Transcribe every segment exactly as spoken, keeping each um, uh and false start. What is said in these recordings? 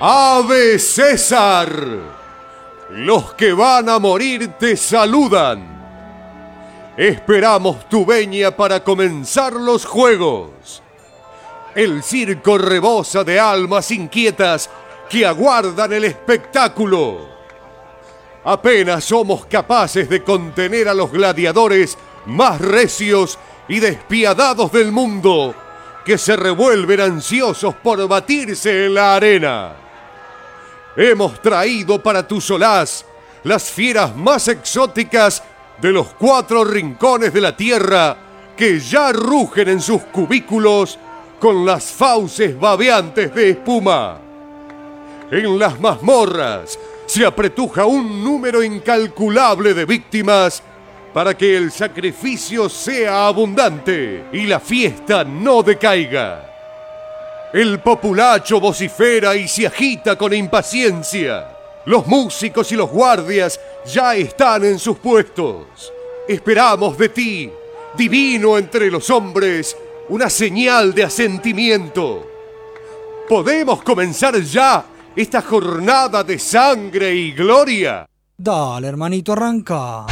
¡Ave César! Los que van a morir te saludan. Esperamos tu venia para comenzar los juegos. El circo rebosa de almas inquietas que aguardan el espectáculo. Apenas somos capaces de contener a los gladiadores más recios y despiadados del mundo, que se revuelven ansiosos por batirse en la arena. Hemos traído para tu solaz las fieras más exóticas de los cuatro rincones de la tierra, que ya rugen en sus cubículos con las fauces babeantes de espuma. En las mazmorras se apretuja un número incalculable de víctimas para que el sacrificio sea abundante y la fiesta no decaiga. El populacho vocifera y se agita con impaciencia. Los músicos y los guardias ya están en sus puestos. Esperamos de ti, divino entre los hombres, una señal de asentimiento. ¿Podemos comenzar ya esta jornada de sangre y gloria? Dale, hermanito, arranca.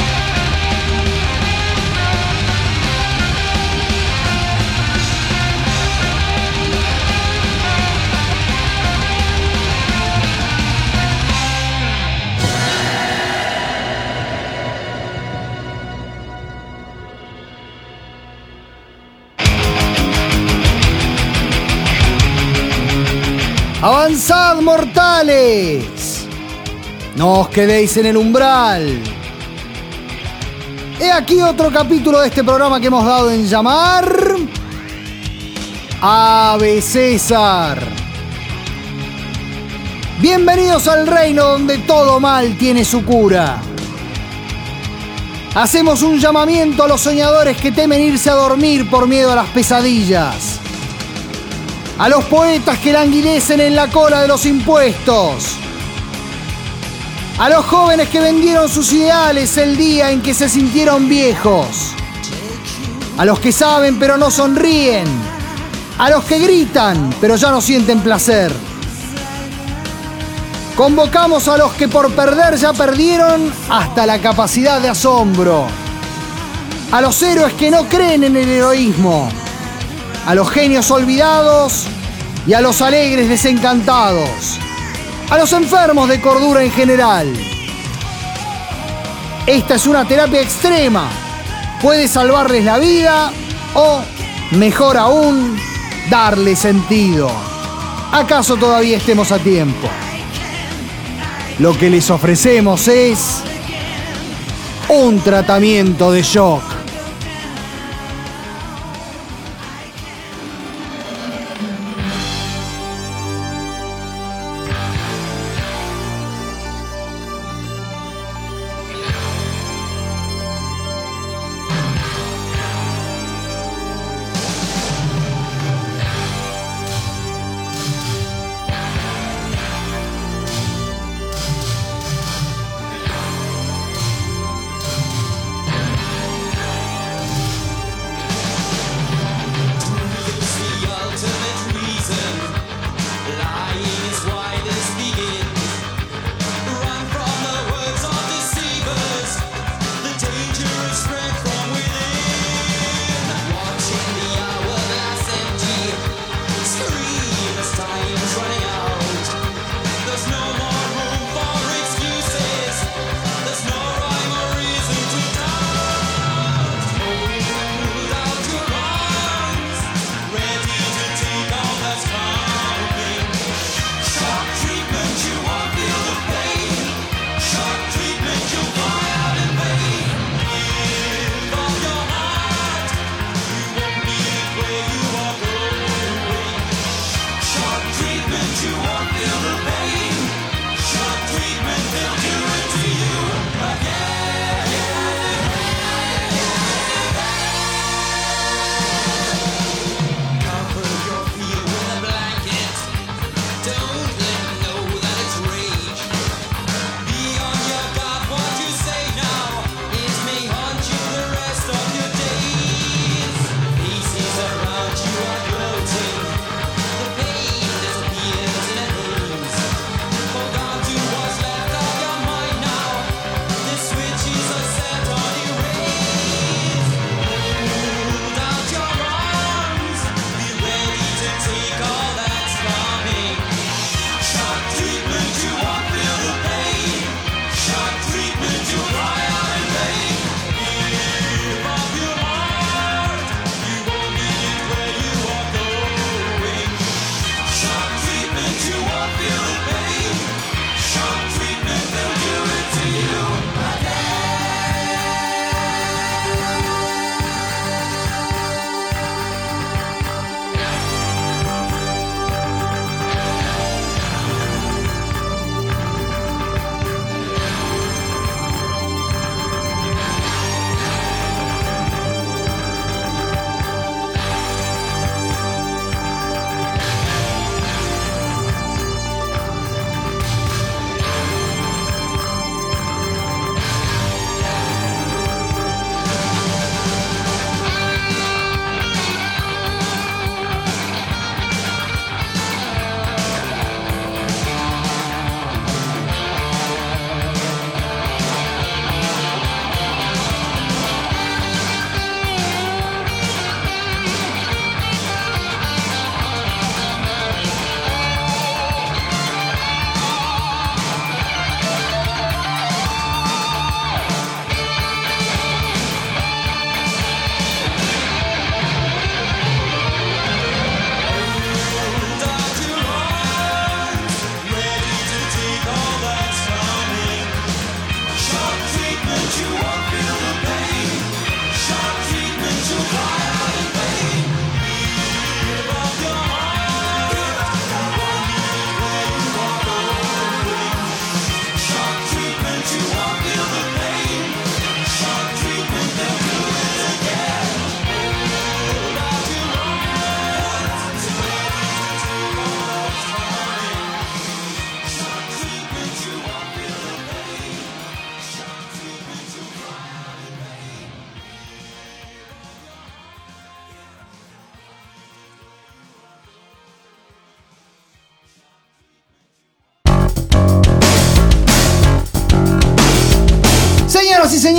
¡Avanzad, mortales! No os quedéis en el umbral. He aquí otro capítulo de este programa que hemos dado en llamar Ave César. Bienvenidos al reino donde todo mal tiene su cura. Hacemos un llamamiento a los soñadores que temen irse a dormir por miedo a las pesadillas. A los poetas que languidecen en la cola de los impuestos. A los jóvenes que vendieron sus ideales el día en que se sintieron viejos. A los que saben pero no sonríen. A los que gritan pero ya no sienten placer. Convocamos a los que por perder ya perdieron hasta la capacidad de asombro. A los héroes que no creen en el heroísmo. A los genios olvidados y a los alegres desencantados, a los enfermos de cordura en general. Esta es una terapia extrema, puede salvarles la vida o, mejor aún, darle sentido. ¿Acaso todavía estemos a tiempo? Lo que les ofrecemos es un tratamiento de shock.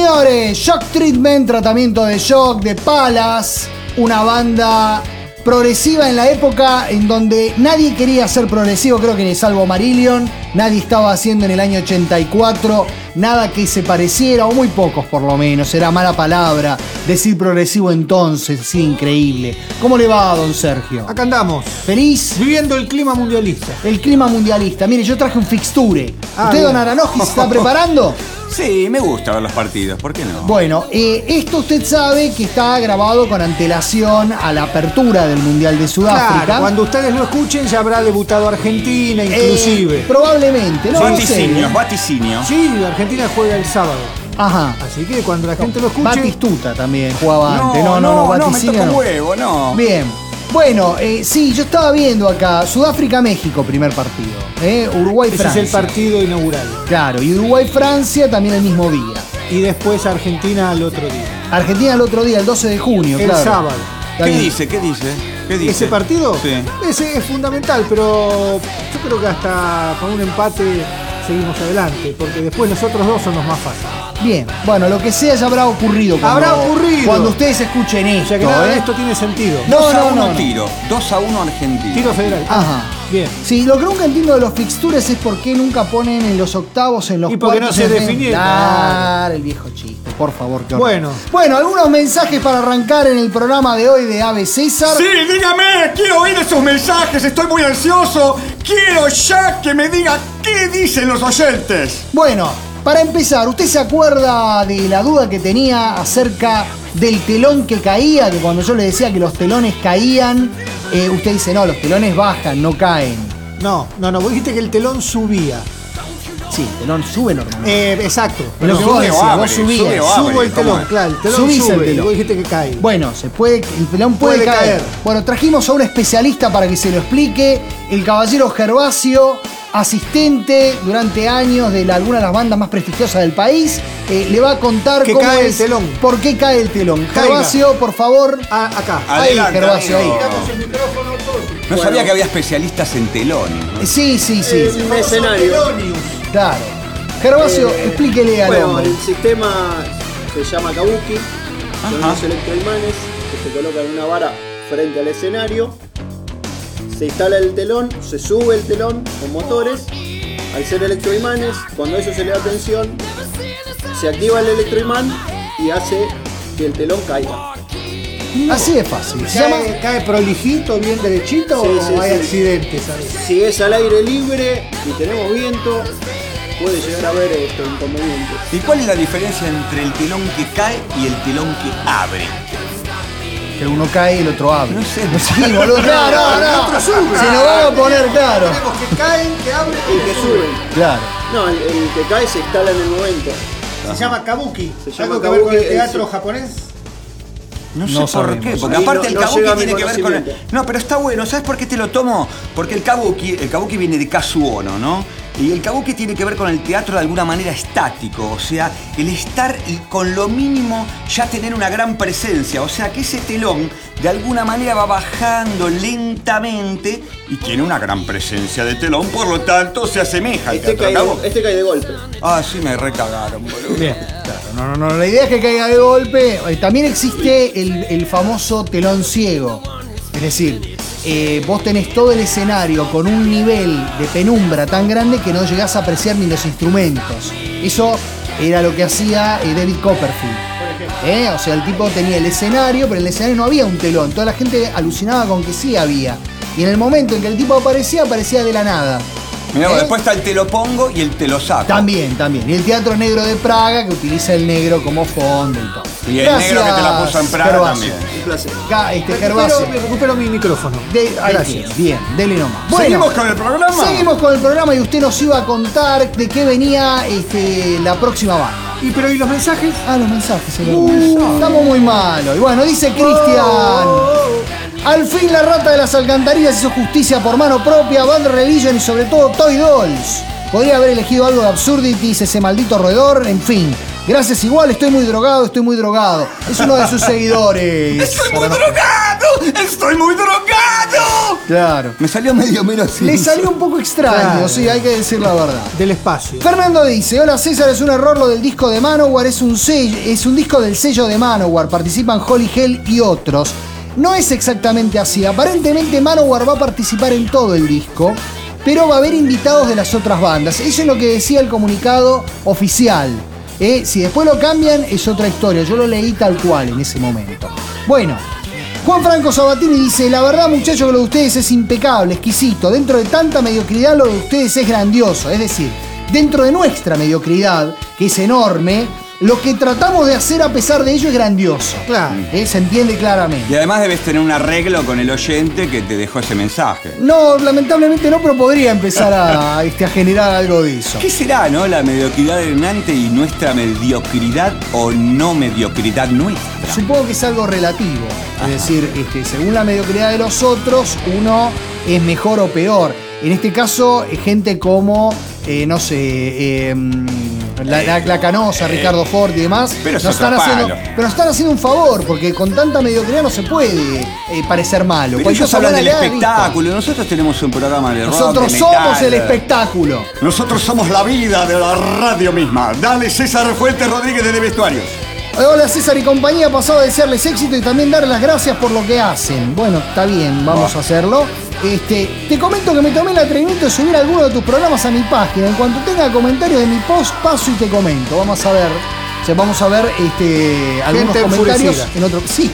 señores, Shock Treatment, tratamiento de shock, de Palas, una banda progresiva en la época en donde nadie quería ser progresivo, creo que ni salvo Marillion, nadie estaba haciendo en el año ochenta y cuatro nada que se pareciera, o muy pocos por lo menos, era mala palabra decir progresivo entonces, así increíble. ¿Cómo le va, don Sergio? Acá andamos. ¿Feliz? Viviendo el clima mundialista. El clima mundialista. Mire, yo traje un fixture. Ah, ¿Usted, bien. don Aranoji, se está preparando? Sí, me gusta ver los partidos, ¿por qué no? Bueno, eh, esto usted sabe que está grabado con antelación a la apertura del Mundial de Sudáfrica. Claro, cuando ustedes lo escuchen ya habrá debutado Argentina, inclusive. Eh, probablemente, ¿no? No sé. Vaticinios, vaticinios. Sí, Argentina juega el sábado. Ajá. Así que cuando la gente lo escuche... Batistuta también jugaba No, antes. No, no, no, no, no, me vaticinio toca no. huevo, no. Bien. Bueno, eh, sí, yo estaba viendo acá Sudáfrica-México, primer partido. ¿eh? Ese Uruguay-Francia. es el partido inaugural. Claro, y Uruguay-Francia también el mismo día. Y después Argentina al otro día. Argentina el otro día, el doce de junio, El claro. sábado. Está ¿Qué bien. dice? ¿Qué dice? ¿Qué dice? ¿Ese partido? Sí. Ese es fundamental, pero yo creo que hasta con un empate seguimos adelante, porque después nosotros dos son los más fáciles. Bien, bueno, lo que sea ya habrá ocurrido. Cuando, Habrá ocurrido. Cuando ustedes escuchen O esto. sea que nada de ¿eh? esto tiene sentido. No, dos a no, uno no, no. tiro. dos a uno Argentina. Tiro federal. Ajá. Bien. Sí, lo que nunca entiendo de los fixtures es por qué nunca ponen en los octavos, en los Y porque no cuartos. se en- definieron. Claro, el viejo chiste, por favor. qué horror. Bueno. Bueno, algunos mensajes para arrancar en el programa de hoy de Ave César. Sí, dígame, quiero oír esos mensajes, estoy muy ansioso. Quiero ya que me diga qué dicen los oyentes. Bueno, para empezar, ¿usted se acuerda de la duda que tenía acerca del telón que caía? Que cuando yo le decía que los telones caían, eh, usted dice, no, los telones bajan, no caen. No, no, no, vos dijiste que el telón subía. Sí, el telón sube normalmente. Eh, exacto. Es lo que No, vos sube o decís, abre, vos subías. sube o abre. subo el ¿cómo telón, es? claro, el telón Subís el sube, y telón. vos dijiste que cae. Bueno, se puede, el telón puede, Puede caer. caer. Bueno, trajimos a un especialista para que se lo explique, el caballero Gervasio, asistente durante años de la, alguna de las bandas más prestigiosas del país, eh, le va a contar Que cómo cae el es- telón. por qué cae el telón. Caiga. Gervasio, por favor. Ah, acá. Adelante, ahí, Gervasio, amigo. ahí. No sabía que había especialistas en telones, ¿no? Eh, Sí, sí, sí. Un escenario. Claro. Gervasio, Eh, explíquele al Bueno, hombre. el sistema se llama Kabuki. Son Ajá. unos electroimanes que se colocan en una vara frente al escenario. Se instala el telón, se sube el telón con motores. Al ser electroimanes, cuando a eso se le da tensión, se activa el electroimán y hace que el telón caiga. Así de fácil. Se llama ¿Cae, cae prolijito, bien derechito Sí, sí, o hay sí. accidentes? ¿Sabes? Si es al aire libre y tenemos viento, puede llegar a haber estos inconvenientes. ¿Y cuál es la diferencia entre el telón que cae y el telón que abre? que uno cae y el otro abre. No sé. Sí, boludo. No, no, no. Se nos van a poner claro. Tenemos que caen, que abren El que sube. Claro. No, el, el que cae se instala en el momento. Se llama kabuki. Se llama ¿Algo que ver con el kabuki, teatro el- japonés? No sé No por sabemos. qué, porque Ahí aparte no- el no kabuki llega a mi tiene que ver con el... conocimiento. No, pero está bueno, ¿sabes por qué te lo tomo? Porque el kabuki, el kabuki viene de Kazuono, ¿no? Y el kabuki tiene que ver con el teatro de alguna manera estático, o sea, el estar y con lo mínimo ya tener una gran presencia, o sea, que ese telón de alguna manera va bajando lentamente y tiene una gran presencia de telón, por lo tanto se asemeja al Este teatro cae, kabuki. de, este cae de golpe. Ah, sí, me recagaron, boludo. Bien. Claro, no, no, no. La idea es que caiga de golpe. Eh, También existe el, el famoso telón ciego. Es decir, eh, vos tenés todo el escenario con un nivel de penumbra tan grande que no llegás a apreciar ni los instrumentos. Eso era lo que hacía eh, David Copperfield. ¿Eh? O sea, el tipo tenía el escenario, pero en el escenario no había un telón. Toda la gente alucinaba con que sí había. Y en el momento en que el tipo aparecía, aparecía de la nada. Mirá, ¿Eh? después está el te lo pongo y el te lo saco. También, también. Y el Teatro Negro de Praga, que utiliza el negro como fondo y todo. Y el negro que te la puso en Praga Gervasio. también. Un placer. Acá, este, Recupero, Gervasio. recupero mi micrófono. De, ahí Gracias. tiene, bien, dele nomás. Bueno, ¿Seguimos con el programa? seguimos con el programa y usted nos iba a contar de qué venía este, la próxima banda. ¿Y pero y los mensajes? Ah, los mensajes. se lo- Uh. Estamos muy malos. Y bueno, dice Cristian. Al fin la rata de las alcantarillas hizo justicia por mano propia, Bad Religion y sobre todo Toy Dolls. Podría haber elegido algo de Absurdities, ese maldito roedor, en fin. Gracias igual, estoy muy drogado, estoy muy drogado. Es uno de sus seguidores. ¡Estoy muy Para no- drogado! ¡Estoy muy drogado! Claro. Me salió medio menos. Le salió un poco extraño, Claro. sí, hay que decir la verdad. Del espacio. Fernando dice, hola César, es un error lo del disco de Manowar, es un, sello, es un disco del sello de Manowar, participan Holy Hell y otros. No es exactamente así, aparentemente Manowar va a participar en todo el disco, pero va a haber invitados de las otras bandas. Eso es lo que decía el comunicado oficial. ¿eh? Si después lo cambian es otra historia, yo lo leí tal cual en ese momento. Bueno, Juan Franco Sabatini dice, la verdad muchachos que lo de ustedes es impecable, exquisito, dentro de tanta mediocridad lo de ustedes es grandioso, es decir, dentro de nuestra mediocridad, que es enorme, lo que tratamos de hacer a pesar de ello es grandioso. Claro. ¿eh? Se entiende claramente. Y además debes tener un arreglo con el oyente que te dejó ese mensaje. No, lamentablemente no, pero podría empezar a, este, a generar algo de eso. ¿Qué será, no? La mediocridad de Hernante y nuestra mediocridad o no mediocridad nuestra. Supongo que es algo relativo. Es decir, este, según la mediocridad de los otros, uno es mejor o peor. En este caso, gente como, eh, no sé, eh, la, la, la Canosa, eh, Ricardo Ford y demás, pero nos están haciendo, pero nos están haciendo un favor, porque con tanta mediocridad no se puede eh, parecer malo. Pero ellos hablan del espectáculo, visto. Nosotros tenemos un programa de rock, Nosotros de somos metal. el espectáculo. Nosotros somos la vida de la radio misma. Dale, César Fuentes Rodríguez de Vestuarios. Hola César y compañía, pasado a desearles éxito y también darles las gracias por lo que hacen. Bueno, está bien, vamos oh. a hacerlo. Este, te comento que me tomé el atrevimiento de subir alguno de tus programas a mi página. En cuanto tenga comentarios de mi post, paso y te comento. Vamos a ver, o sea, vamos a ver este, algunos gente comentarios enfurecida. en otro. Sí.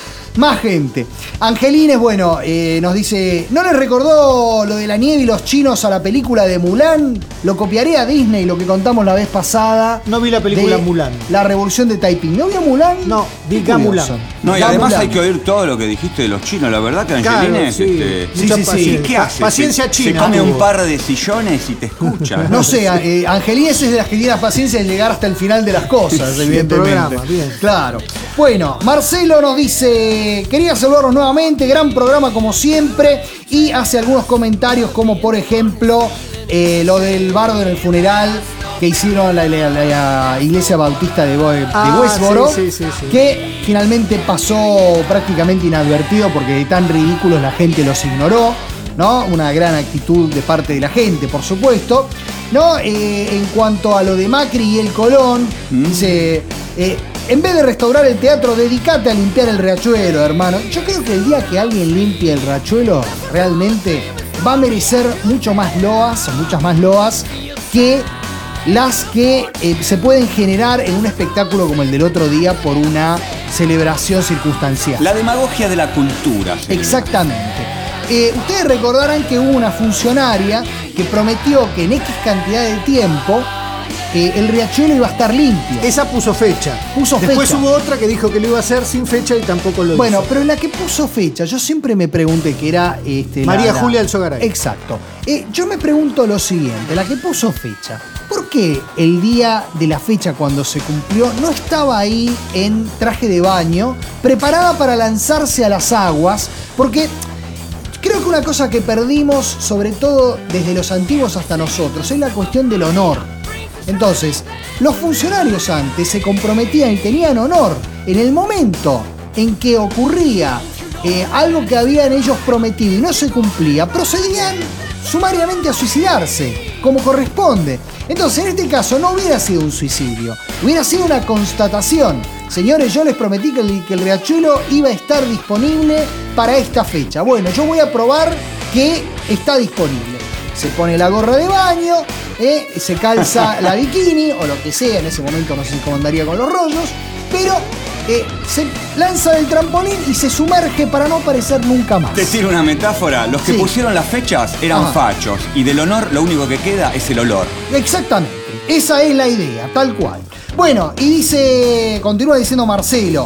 Más gente. Angelines, bueno, eh, nos dice, ¿no les recordó lo de la nieve y los chinos a la película de Mulan? Lo copiaré a Disney, lo que contamos la vez pasada. No vi la película Mulan. La revolución de Taiping. ¿No vio Mulan? No, vi Mulan. No, y Ga además Mulan. hay que oír todo lo que dijiste de los chinos. La verdad que Claro, Angelines, sí. este, Sí, sí, sí. paciencia. ¿qué hace? Paciencia se, china. Se come tuvo. un par de sillones y te escucha. No sé, eh, Angelines es de las que tiene la paciencia de llegar hasta el final de las cosas, Sí, evidentemente. programa, bien. Claro. Bueno, Marcelo nos dice, quería saludarlos nuevamente, gran programa como siempre, y hace algunos comentarios como por ejemplo eh, lo del bardo en el funeral que hicieron la, la, la Iglesia Bautista de, de Ah, Westboro, sí, sí, sí, sí. que finalmente pasó prácticamente inadvertido porque de tan ridículos la gente los ignoró, ¿no? Una gran actitud de parte de la gente, por supuesto, ¿no? Eh, en cuanto a lo de Macri y el Colón, mm. dice, eh, en vez de restaurar el teatro, dedicate a limpiar el riachuelo, hermano. Yo creo que el día que alguien limpie el riachuelo, realmente va a merecer mucho más loas, muchas más loas, que las que eh, se pueden generar en un espectáculo como el del otro día por una celebración circunstancial. La demagogia de la cultura. ¿Sí? Exactamente. Eh, ustedes recordarán que hubo una funcionaria que prometió que en X cantidad de tiempo eh, el riachuelo iba a estar limpio. Esa puso fecha. Puso Después fecha. hubo otra que dijo que lo iba a hacer sin fecha y tampoco lo Bueno, hizo. pero en la que puso fecha, yo siempre me pregunté que era... Este, María la, la... Julia Alzogaray. Exacto. Eh, yo me pregunto lo siguiente, la que puso fecha, ¿por qué el día de la fecha cuando se cumplió no estaba ahí en traje de baño, preparada para lanzarse a las aguas? Porque creo que una cosa que perdimos, sobre todo desde los antiguos hasta nosotros, es la cuestión del honor. Entonces, los funcionarios antes se comprometían y tenían honor. En el momento en que ocurría eh, algo que habían ellos prometido y no se cumplía, procedían sumariamente a suicidarse, como corresponde. Entonces, en este caso no hubiera sido un suicidio, hubiera sido una constatación. Señores, yo les prometí que el, que el riachuelo iba a estar disponible para esta fecha. Bueno, yo voy a probar que está disponible. Se pone la gorra de baño, eh, se calza la bikini o lo que sea, en ese momento no sé cómo andaría con los rollos, pero eh, se lanza del trampolín y se sumerge para no aparecer nunca más. Te tiro una metáfora, los que Sí. pusieron las fechas eran Ajá. fachos y del honor lo único que queda es el olor. Exactamente, esa es la idea, tal cual. Bueno, y dice, continúa diciendo Marcelo,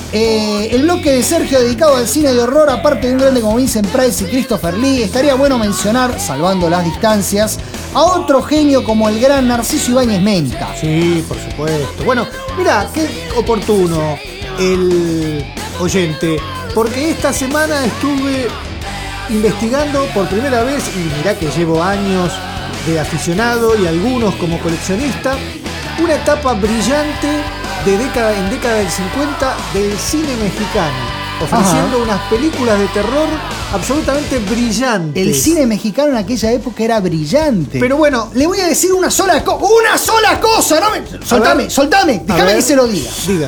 eh, el bloque de Sergio dedicado al cine de horror, aparte de un grande como Vincent Price y Christopher Lee, estaría bueno mencionar, salvando las distancias, a otro genio como el gran Narciso Ibáñez Menta. Sí, por supuesto. Bueno, mirá, qué oportuno el oyente, porque esta semana estuve investigando por primera vez, y mirá que llevo años de aficionado y algunos como coleccionista, una etapa brillante de década en década del cincuenta del cine mexicano. ofreciendo Ajá. unas películas de terror absolutamente brillantes. El cine mexicano en aquella época era brillante. Pero bueno, le voy a decir una sola cosa. ¡Una sola cosa! No me... Soltame, ver. soltame. A Déjame ver. que se lo diga. Diga.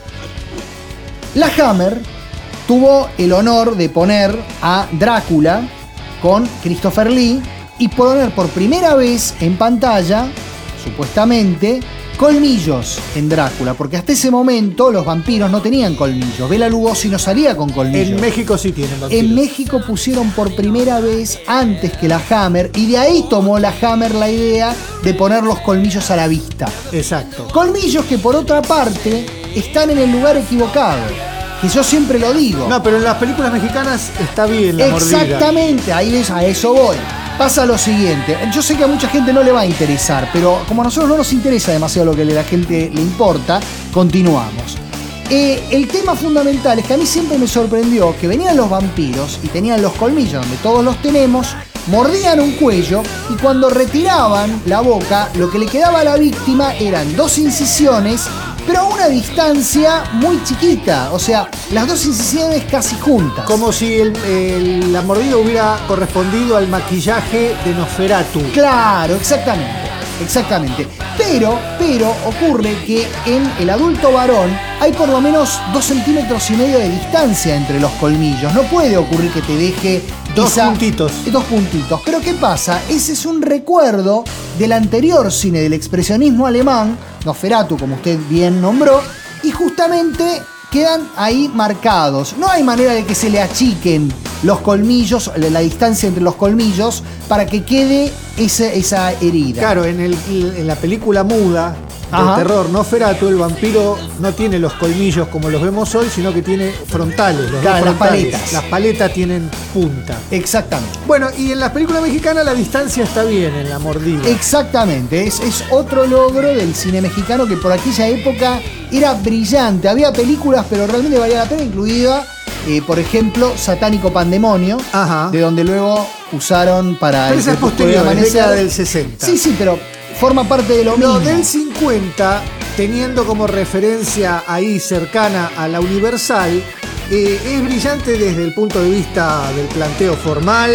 La Hammer tuvo el honor de poner a Drácula con Christopher Lee y poner por primera vez en pantalla, supuestamente, colmillos en Drácula, porque hasta ese momento los vampiros no tenían colmillos. Bela Lugosi no salía con colmillos. En México sí tienen vampiros. En México pusieron por primera vez antes que la Hammer y de ahí tomó la Hammer la idea de poner los colmillos a la vista. Exacto. Colmillos que por otra parte están en el lugar equivocado, que yo siempre lo digo. No, pero en las películas mexicanas está bien la mordida. Exactamente, ahí ves, a eso voy. Pasa lo siguiente, yo sé que a mucha gente no le va a interesar, pero como a nosotros no nos interesa demasiado lo que a la gente le importa, continuamos. Eh, el tema fundamental es que a mí siempre me sorprendió que venían los vampiros y tenían los colmillos donde todos los tenemos, mordían un cuello y cuando retiraban la boca, lo que le quedaba a la víctima eran dos incisiones, pero a una distancia muy chiquita, o sea, las dos incisiones casi juntas. Como si el, el- la mordida hubiera correspondido al maquillaje de Nosferatu. Claro, exactamente, exactamente. Pero, pero ocurre que en el adulto varón hay por lo menos dos centímetros y medio de distancia entre los colmillos. No puede ocurrir que te deje Dos puntitos. Dos puntitos. Pero ¿qué pasa? Ese es un recuerdo del anterior cine del expresionismo alemán, Nosferatu, como usted bien nombró, y justamente quedan ahí marcados. No hay manera de que se le achiquen los colmillos, la distancia entre los colmillos, para que quede esa, esa herida. Claro, en, el, en la película muda de Ajá. terror Nosferatu, el vampiro no tiene los colmillos como los vemos hoy, sino que tiene frontales. Los Claro, dos las frontales. paletas. Las paletas tienen punta. Exactamente. Bueno, y en la película mexicana la distancia está bien en la mordida. Exactamente, es, es otro logro del cine mexicano que por aquella época era brillante. Había películas, pero realmente valía la pena, incluida, eh, por ejemplo, Satánico Pandemonio, Ajá. de donde luego usaron para Pero el esa es Crepúsculo de posterior, es Amanecer. década del sesenta. Sí, sí, pero forma parte de lo, Lo mismo. del cincuenta, teniendo como referencia ahí cercana a la Universal, eh, es brillante desde el punto de vista del planteo formal,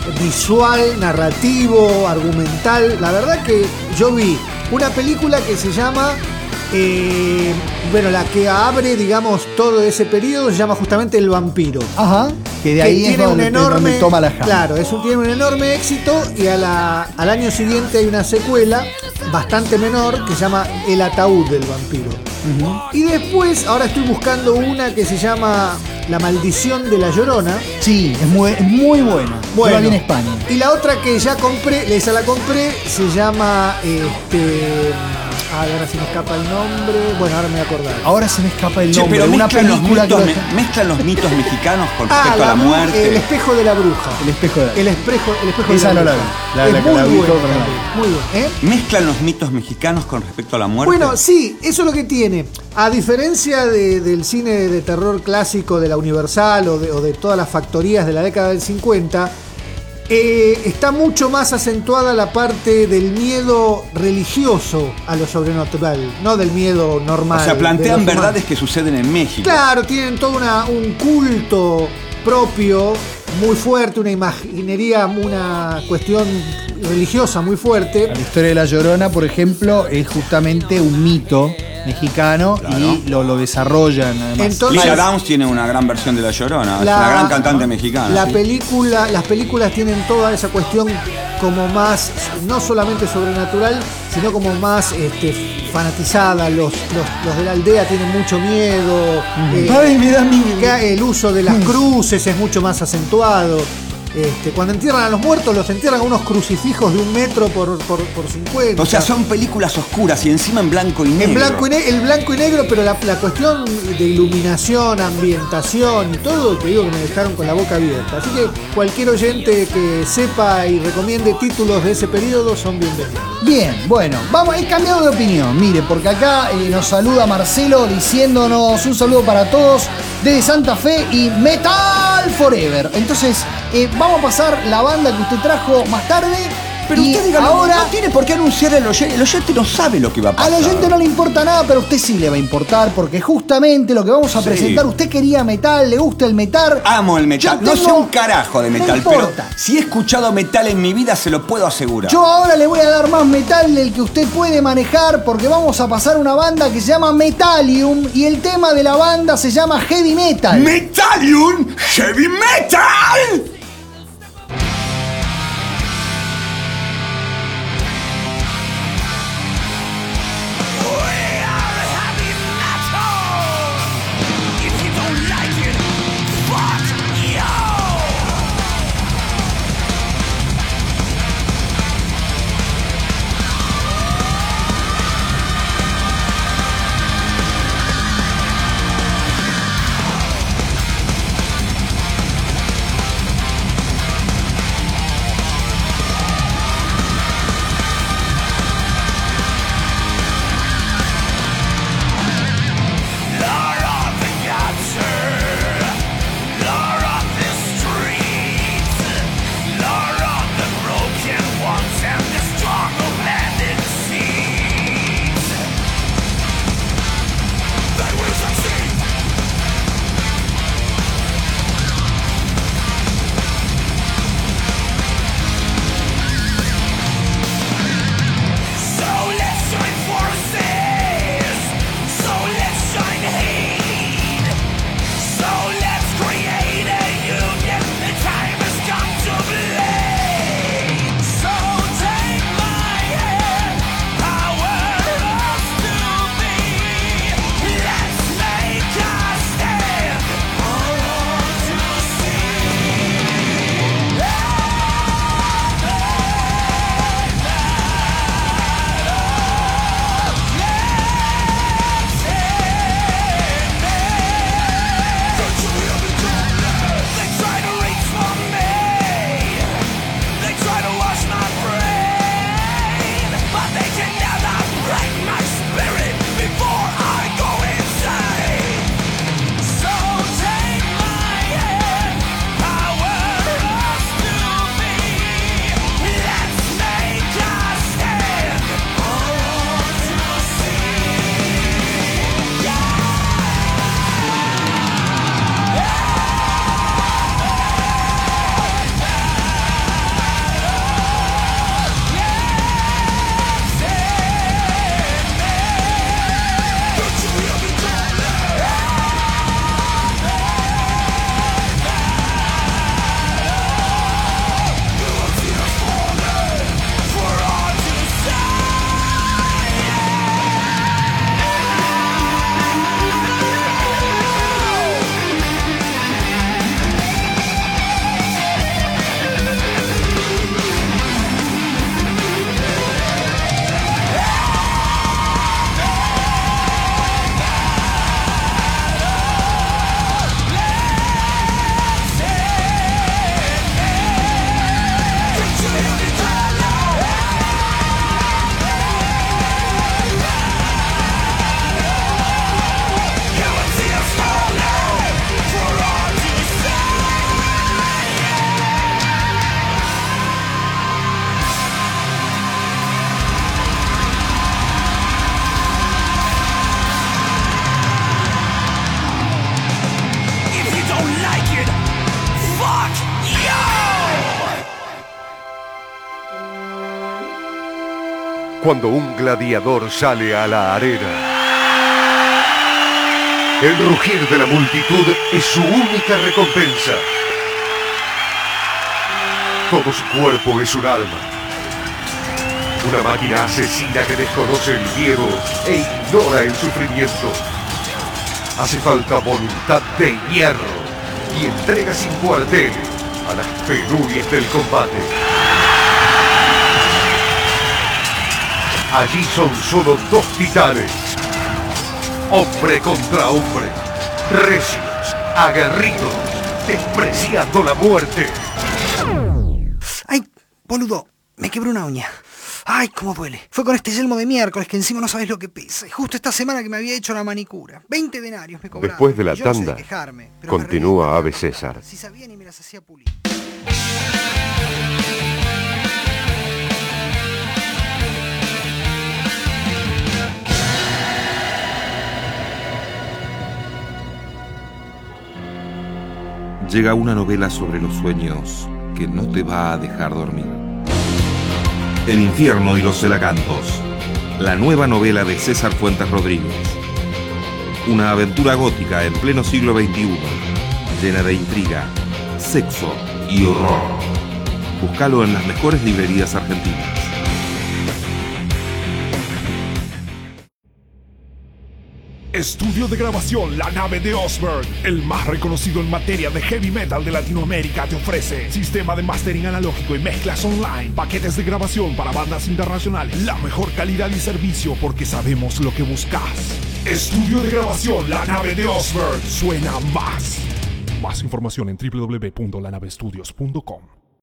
visual, narrativo, argumental. La verdad que yo vi una película que se llama, eh, bueno, la que abre, digamos, todo ese periodo, se llama justamente El Vampiro. Ajá, que de Que ahí es tiene un donde, enorme, donde toma la Hammer. claro, es un, tiene un enorme éxito y a la- al año siguiente hay una secuela bastante menor que se llama El ataúd del vampiro. Y después, ahora estoy buscando una que se llama La maldición de la Llorona. Sí, es muy, es muy buena. Yo la vi en España. Y la otra que ya compré, esa la compré, se llama este. Ay, ahora se me escapa el nombre. Bueno, ahora me voy a acordar. Ahora se me escapa el Che, nombre. pero una mezclan los, película que mitos, lo- me- mezclan los mitos mexicanos con Ah, respecto a la bru- muerte. El espejo de la bruja. El espejo de El espejo, el espejo Esa de la no la bruja. vi. La- es la que muy la vi, buena pero no la también, muy bien. ¿Eh? ¿Mezclan los mitos mexicanos con respecto a la muerte? Bueno, sí, eso es lo que tiene. A diferencia de- del cine de terror clásico de la Universal o de, o de todas las factorías de la década del cincuenta, eh, está mucho más acentuada la parte del miedo religioso a lo sobrenatural, no del miedo normal. o sea, de plantean los humanos. verdades que suceden en México. Claro, tienen todo una- un culto propio muy fuerte, una imaginería, una cuestión religiosa muy fuerte. La historia de La Llorona, por ejemplo, es justamente un mito mexicano y lo, lo desarrollan además. Entonces- Lila Downs tiene una gran versión de La Llorona, es La- una gran cantante mexicana. La sí. película, las películas tienen toda esa cuestión como más, no solamente sobrenatural, sino como más este, fanatizada. Los, los, los de la aldea tienen mucho miedo. eh, Ay, me da miedo. que el uso de las cruces es mucho más acentuado. Este, cuando entierran a los muertos, los entierran a unos crucifijos de un metro por, por, por cincuenta. O sea, son películas oscuras y encima en blanco y negro. En blanco y ne- el blanco y negro, pero la, la cuestión de iluminación, ambientación y todo, te digo que me dejaron con la boca abierta. Así que cualquier oyente que sepa y recomiende títulos de ese periodo son bienvenidos. Bien, bueno, vamos, he cambiado de opinión. Mire, porque acá eh, nos saluda Marcelo diciéndonos un saludo para todos desde Santa Fe y Metal Forever. Entonces, eh, vamos a pasar la banda que usted trajo más tarde Pero y usted diga, ahora no tiene por qué anunciar al oyente. El oyente no sabe lo que va a pasar. al oyente no le importa nada, pero a usted sí le va a importar, porque justamente lo que vamos a Sí. presentar, usted quería metal, le gusta el metal. Amo el metal. Yo No tengo- sé un carajo de no metal, pero importa. si he escuchado metal en mi vida, se lo puedo asegurar. Yo ahora le voy a dar más metal del que usted puede manejar, porque vamos a pasar una banda que se llama Metalium y el tema de la banda se llama Heavy Metal. ¡Metalium Heavy Metal! Cuando un gladiador sale a la arena, el rugir de la multitud es su única recompensa. Todo su cuerpo es un alma. Una máquina asesina que desconoce el miedo e ignora el sufrimiento. Hace falta voluntad de hierro y entrega sin cuartel a las penurias del combate. Allí son solo dos titanes, hombre contra hombre, recios, aguerridos, despreciando la muerte. ¡Ay, boludo! Me quebré una uña. ¡Ay, cómo duele! Fue con este yelmo de miércoles que encima no sabes lo que pesa. Y justo esta semana que me había hecho la manicura. veinte denarios me cobraron. Después de la Yo no sé tanda, quejarme, pero me continúa revienta Ave la César. Si sabían y me las hacía pulir. llega una novela sobre los sueños que no te va a dejar dormir. El infierno y los celacantos, la nueva novela de César Fuentes Rodríguez. Una aventura gótica en pleno siglo veintiuno, llena de intriga, sexo y horror. Búscalo en las mejores librerías argentinas. Estudio de grabación La Nave de Osberg, el más reconocido en materia de heavy metal de Latinoamérica, te ofrece sistema de mastering analógico y mezclas online, paquetes de grabación para bandas internacionales, la mejor calidad y servicio porque sabemos lo que buscas. Estudio de grabación La Nave de Osberg, suena más. Más información en doble u doble u doble u punto la nave estudios punto com.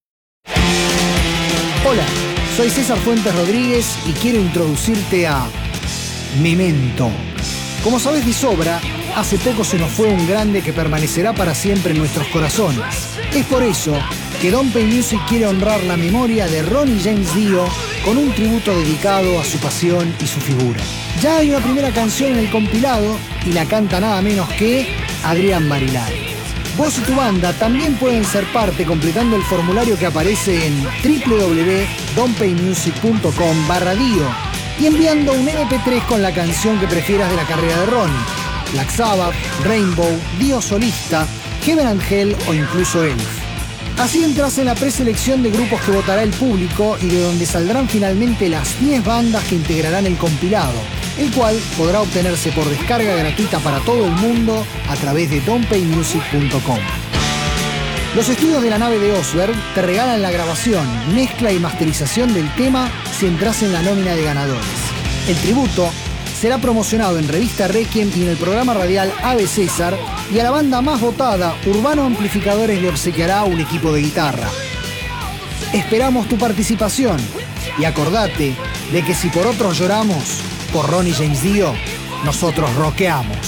Hola, soy César Fuentes Rodríguez y quiero introducirte a Memento. Como sabes de sobra, hace poco se nos fue un grande que permanecerá para siempre en nuestros corazones. Es por eso que Don't Pay Music quiere honrar la memoria de Ronnie James Dio con un tributo dedicado a su pasión y su figura. Ya hay una primera canción en el compilado y la canta nada menos que Adrián Barilari. Vos y tu banda también pueden ser parte completando el formulario que aparece en doble u doble u doble u punto don't pay music punto com barra Dio y enviando un eme pe tres con la canción que prefieras de la carrera de Ronnie. Black Sabbath, Rainbow, Dio solista, Heaven and Hell o incluso Elf. Así entras en la preselección de grupos que votará el público y de donde saldrán finalmente las diez bandas que integrarán el compilado, el cual podrá obtenerse por descarga gratuita para todo el mundo a través de don't pay music punto com. Los estudios de La Nave de Osberg te regalan la grabación, mezcla y masterización del tema si entras en la nómina de ganadores. El tributo será promocionado en Revista Requiem y en el programa radial Ave César, y a la banda más votada, Urbano Amplificadores, le obsequiará un equipo de guitarra. Esperamos tu participación y acordate de que si por otros lloramos, por Ronnie James Dio, nosotros rockeamos.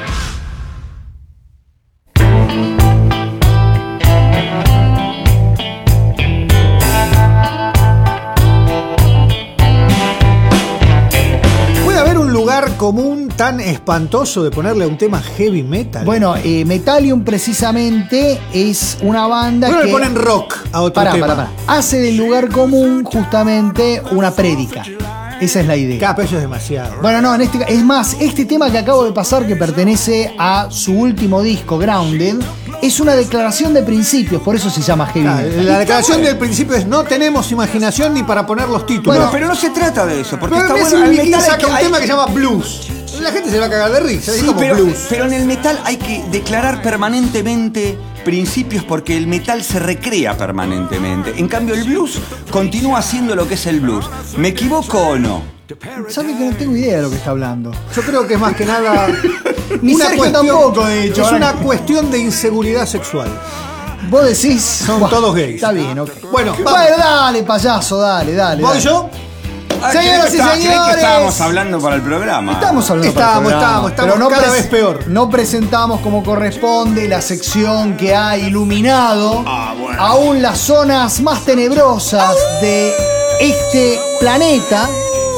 Común tan espantoso de ponerle a un tema heavy metal. Bueno, eh, Metallium precisamente es una banda bueno, que le ponen rock a otro pará, tema. Pará, pará. Hace del lugar común justamente una prédica. Esa es la idea. Cada peso es demasiado. Bueno, no, en este, es más, este tema que acabo de pasar, que pertenece a su último disco, Grounded, es una declaración de principios, por eso se llama heavy claro, metal. La declaración del principio es: no tenemos imaginación ni para poner los títulos. Bueno, pero no se trata de eso, porque pero está Messi bueno. El Viking metal saca un hay... tema que se llama blues. La gente se va a cagar de risa. Sí, es como pero, blues. pero en el metal hay que declarar permanentemente principios porque el metal se recrea permanentemente. En cambio, el blues continúa siendo lo que es el blues. ¿Me equivoco o no? ¿Sabe que no tengo idea de lo que está hablando? Yo creo que es más que nada Ni una Sergio cuestión, tampoco, de hecho. es Ahora una que- cuestión de inseguridad sexual. Vos decís... Son Buah, todos gays. Está bien, ok. Bueno, Bueno, vamos. dale, payaso, dale, dale. ¿Voy dale. yo? Ah, Señoras ¿crees que y está- crees que señores. estábamos hablando para el programa? Estamos hablando para el Estamos, programa, estamos, estamos pero no cada pres- vez peor. No presentamos como corresponde la sección que ha iluminado Ah, bueno. aún las zonas más tenebrosas de este planeta.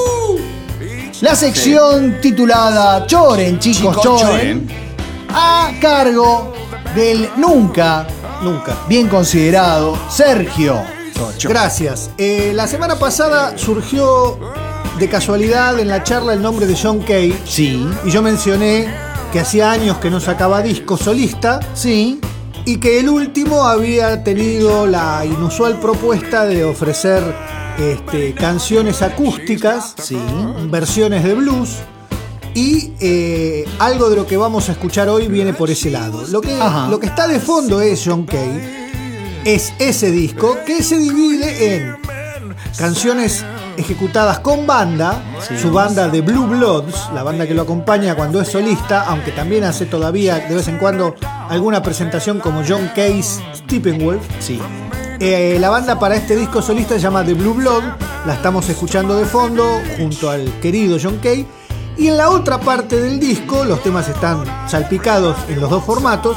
La sección titulada Choren, chicos, Chicos, choren, choren. a cargo del nunca, Nunca. bien considerado, Sergio. Gracias. Eh, la semana pasada surgió de casualidad en la charla el nombre de John Kay. Sí, Y yo mencioné que hacía años que no sacaba disco solista sí, y que el último había tenido la inusual propuesta de ofrecer este, canciones acústicas, sí. versiones de blues, y eh, algo de lo que vamos a escuchar hoy viene por ese lado. Lo que, Ajá. lo que está de fondo es John Kay, es ese disco que se divide en canciones ejecutadas con banda, su banda de Blue Bloods, la banda que lo acompaña cuando es solista, aunque también hace todavía de vez en cuando alguna presentación como John Kay's Steppenwolf. Sí. Eh, la banda para este disco solista se llama The Blue Blood, la estamos escuchando de fondo junto al querido John Kay. Y en la otra parte del disco, los temas están salpicados en los dos formatos,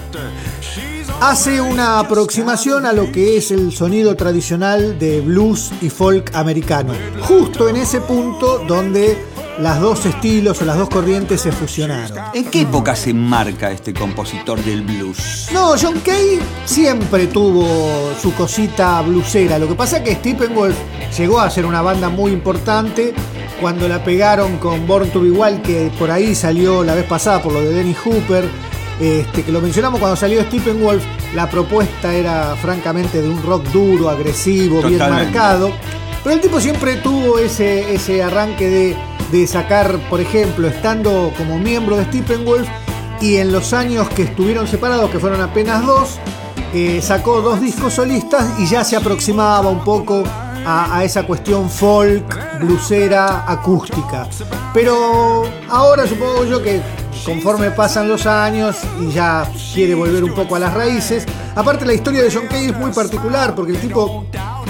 hace una aproximación a lo que es el sonido tradicional de blues y folk americano. Justo en ese punto donde las dos estilos o las dos corrientes se fusionaron. ¿En qué época se marca este compositor del blues? No, John Cale siempre tuvo su cosita bluesera. Lo que pasa es que Steppenwolf llegó a ser una banda muy importante cuando la pegaron con Born to Be Wild, que por ahí salió la vez pasada por lo de Dennis Hooper, este, que lo mencionamos cuando salió Steppenwolf. La propuesta era francamente de un rock duro, agresivo, Totalmente. bien marcado. Pero el tipo siempre tuvo ese, ese arranque de, de sacar, por ejemplo, estando como miembro de Steppenwolf, y en los años que estuvieron separados, que fueron apenas dos, eh, sacó dos discos solistas y ya se aproximaba un poco a, a esa cuestión folk, bluesera, acústica. Pero ahora supongo yo que conforme pasan los años y ya quiere volver un poco a las raíces. Aparte, la historia de John Cale es muy particular porque el tipo,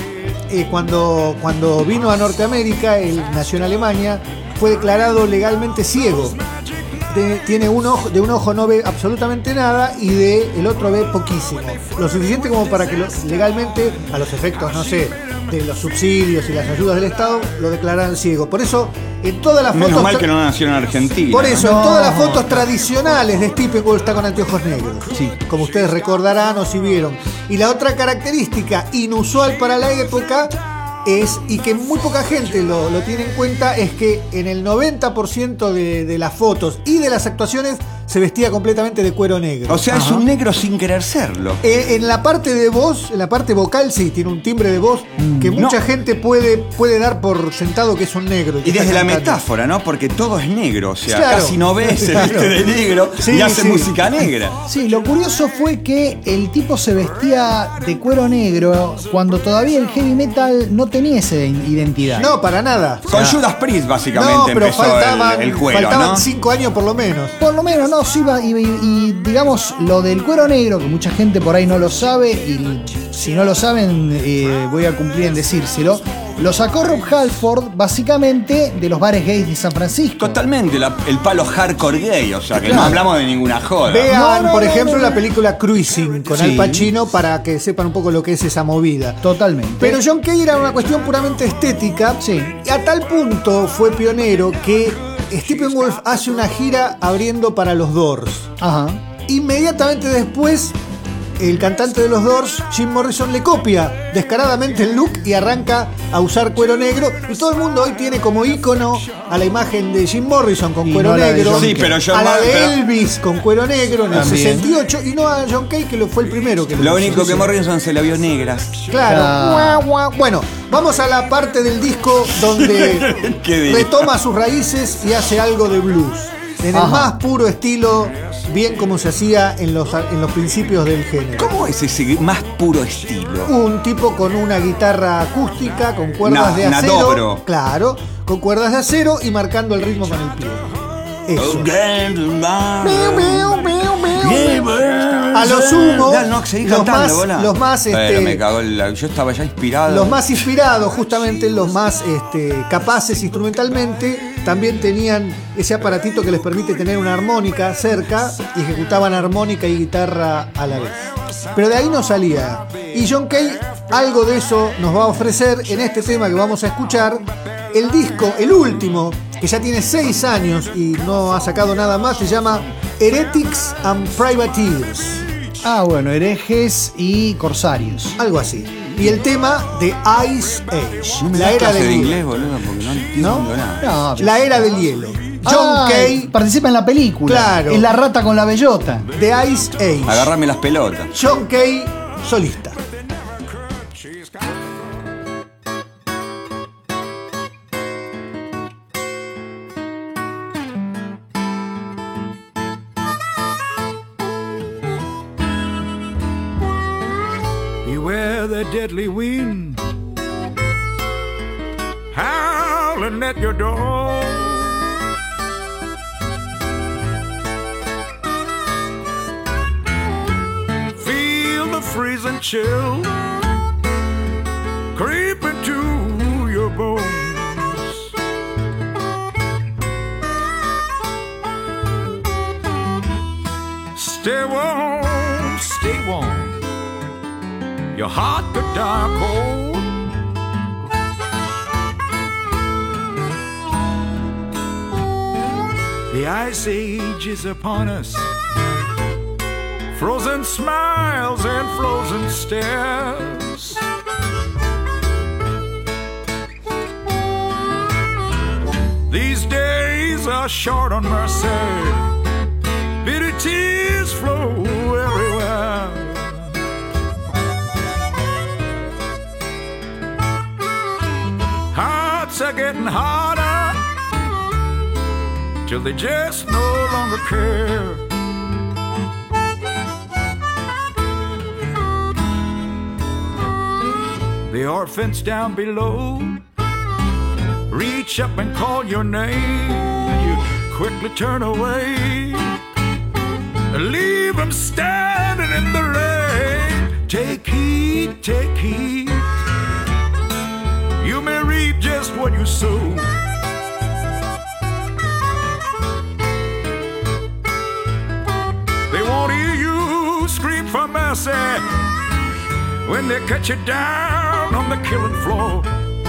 eh, cuando, cuando vino a Norteamérica, él nació en Alemania, fue declarado legalmente ciego. De, tiene un ojo, de un ojo no ve absolutamente nada y de el otro ve poquísimo. Lo suficiente como para que lo, legalmente, a los efectos, no sé, de los subsidios y las ayudas del Estado, lo declararan ciego. Por eso, en todas las Menos fotos... mal que no nació en Argentina. Por eso, ¿no? en todas las fotos tradicionales de Steppenwolf está con anteojos negros. Sí, como ustedes recordarán o si vieron. Y la otra característica inusual para la época es, y que muy poca gente lo, lo tiene en cuenta, es que en el noventa por ciento de, de las fotos y de las actuaciones se vestía completamente de cuero negro. O sea, Ajá. es un negro sin querer serlo. Eh, en la parte de voz, en la parte vocal, sí, tiene un timbre de voz que no. mucha gente puede, puede dar por sentado que es un negro. Y desde la cantando. metáfora, ¿no? Porque todo es negro, o sea, Claro. casi no ves, se Claro. viste de negro Sí, y hace sí. música negra. Sí, lo curioso fue que el tipo se vestía de cuero negro cuando todavía el heavy metal no tenía esa identidad. No, para nada. Con Judas Priest, básicamente, No, pero empezó faltaban, el, el cuero, faltaban ¿no? cinco años por lo menos. Por lo menos no, sí iba, y, y- y, digamos lo del cuero negro, que mucha gente por ahí no lo sabe, y si no lo saben eh, voy a cumplir en decírselo. Lo sacó Rob Halford básicamente de los bares gays de San Francisco. Totalmente, la- el palo hardcore gay, o sea, que Claro. no hablamos de ninguna joda. Vean, No, no, por no, ejemplo, no, no. la película Cruising con Sí. Al Pacino para que sepan un poco lo que es esa movida. Totalmente. Pero John Cale era una cuestión puramente estética. Sí. Y a tal punto fue pionero que Steppenwolf hace una gira abriendo para los Doors. Ajá. Inmediatamente después, el cantante de los Doors, Jim Morrison, le copia descaradamente el look y arranca a usar cuero negro. Y todo el mundo hoy tiene como ícono a la imagen de Jim Morrison con Y cuero no la de negro, John Sí, Cale. pero John a la Mar- de pero- Elvis con cuero negro en el También. sesenta y ocho, y no a John Cale, que lo fue el primero que Lo hizo. único que Sí. Morrison se la vio negra. Claro. Ah. Guau, guau. Bueno, vamos a la parte del disco donde ¿Qué digo? retoma sus raíces y hace algo de blues. En el Ajá. más puro estilo, bien como se hacía en los, en los principios del género. ¿Cómo es ese más puro estilo? Un tipo con una guitarra acústica, con cuerdas Na- de una acero. dobro. Claro, con cuerdas de acero y marcando el ritmo con el pie. Eso. Miau, miau, miau, miau. A lo sumo, Dale, no, seguí los cantando, más, bola. los más, Pero este, me cagó el- yo estaba ya inspirado. Los más inspirados, justamente los más este, capaces instrumentalmente, también tenían ese aparatito que les permite tener una armónica cerca y ejecutaban armónica y guitarra a la vez. Pero de ahí no salía. Y John Cale algo de eso nos va a ofrecer en este tema que vamos a escuchar. El disco, el último, que ya tiene seis años y no ha sacado nada más, se llama Heretics and Privateers. Ah, bueno, herejes y corsarios. Algo así. Y el tema de Ice Age, No me la das era clase del de hielo. inglés, boludo, porque no entiendo ¿No? nada. No, pero- La era del hielo. John Ah, Cale, participa en la película. Claro. Es la rata con la bellota. de Ice Age. Agarrame las pelotas. John Cale, solista. Beware the deadly wind howling at your door. Feel the freezing chill creep into your bones. Stay warm, stay warm. Your heart could die cold. The ice age is upon us. Frozen smiles and frozen stares. These days are short on mercy. Bitter tears flow everywhere. Hearts are getting harder till they just no longer care. The orphans down below reach up and call your name, and you quickly turn away, leave them standing in the rain. Take heed, take heed, you may reap just what you sow. They won't hear you scream for mercy when they cut you down on the killing floor.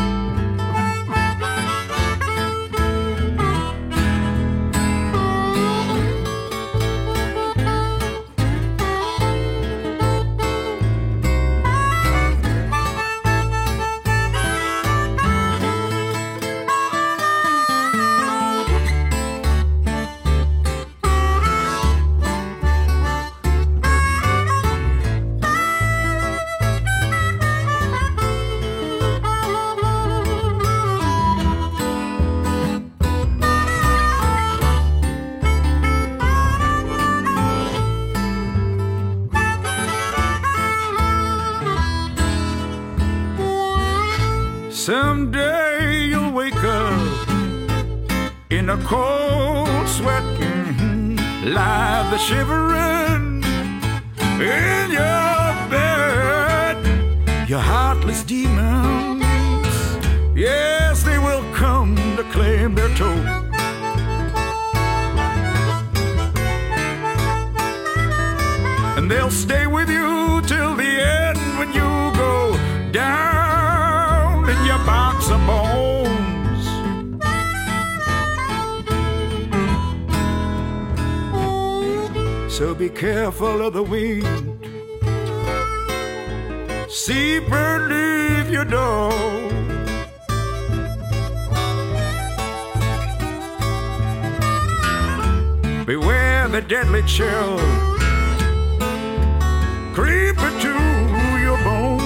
Someday you'll wake up in a cold sweat, mm-hmm, lie the shivering in your bed. Your heartless demons, yes, they will come to claim their toll. And they'll stay with you till the end when you go down in your box of bones. So be careful of the wind, see beneath your door. Beware the deadly chill creep into your bones.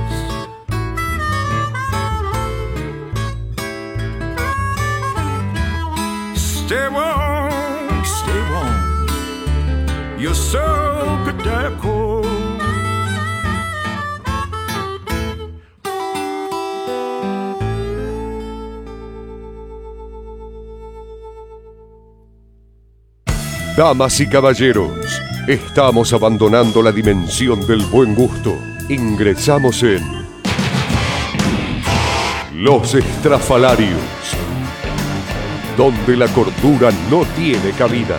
Stay warm, stay warm, your soul could die cold. Damas y caballeros, estamos abandonando la dimensión del buen gusto. Ingresamos en Los Estrafalarios, donde la cordura no tiene cabida.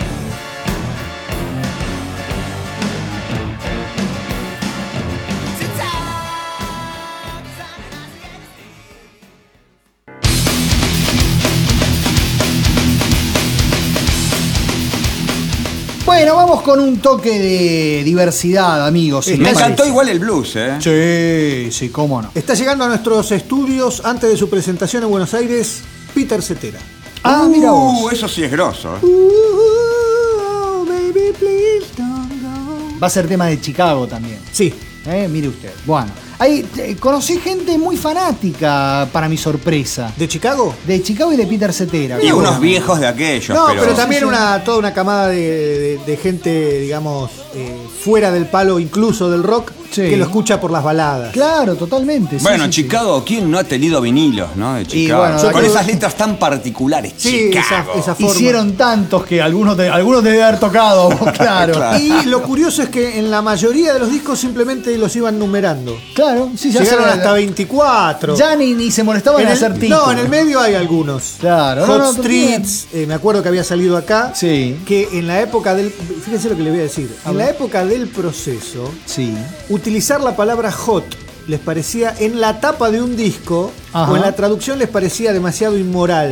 Bueno, vamos con un toque de diversidad, amigos. Me encantó igual el blues, ¿eh? Sí, sí, cómo no. Está llegando a nuestros estudios, antes de su presentación en Buenos Aires, Peter Cetera. Ah, uh, mira vos. Eso sí es grosso. Uh, oh, baby, please don't go. Va a ser tema de Chicago también. Sí. Eh, mire usted. Bueno, ahí eh, conocí gente muy fanática, para mi sorpresa. ¿De Chicago? De Chicago y de Peter Cetera. Y unos viejos de aquellos. No, pero, pero también sí, sí. una toda una camada de, de, de gente, digamos, eh, fuera del palo incluso del rock, sí, que lo escucha por las baladas. Claro, totalmente. Sí, bueno, sí, Chicago, sí. ¿Quién no ha tenido vinilos, no? De Chicago. Bueno, con yo, esas letras tan particulares. Sí, Chicago. esa, esa forma. Hicieron tantos que algunos te, algunos deben haber tocado, claro. Claro. Y lo curioso es que en la mayoría de los discos simplemente los iban numerando. Claro, sí, ya llegaron se, hasta veinticuatro. Ya ni, ni se molestaban en, en hacer el, títulos. No, en el medio hay algunos. Claro. Hot no, no, Streets, eh, me acuerdo que había salido acá. Sí. Que en la época del... Fíjense lo que les voy a decir. En la época del Proceso, sí, utilizar la palabra hot les parecía en la tapa de un disco, ajá, o en la traducción les parecía demasiado inmoral.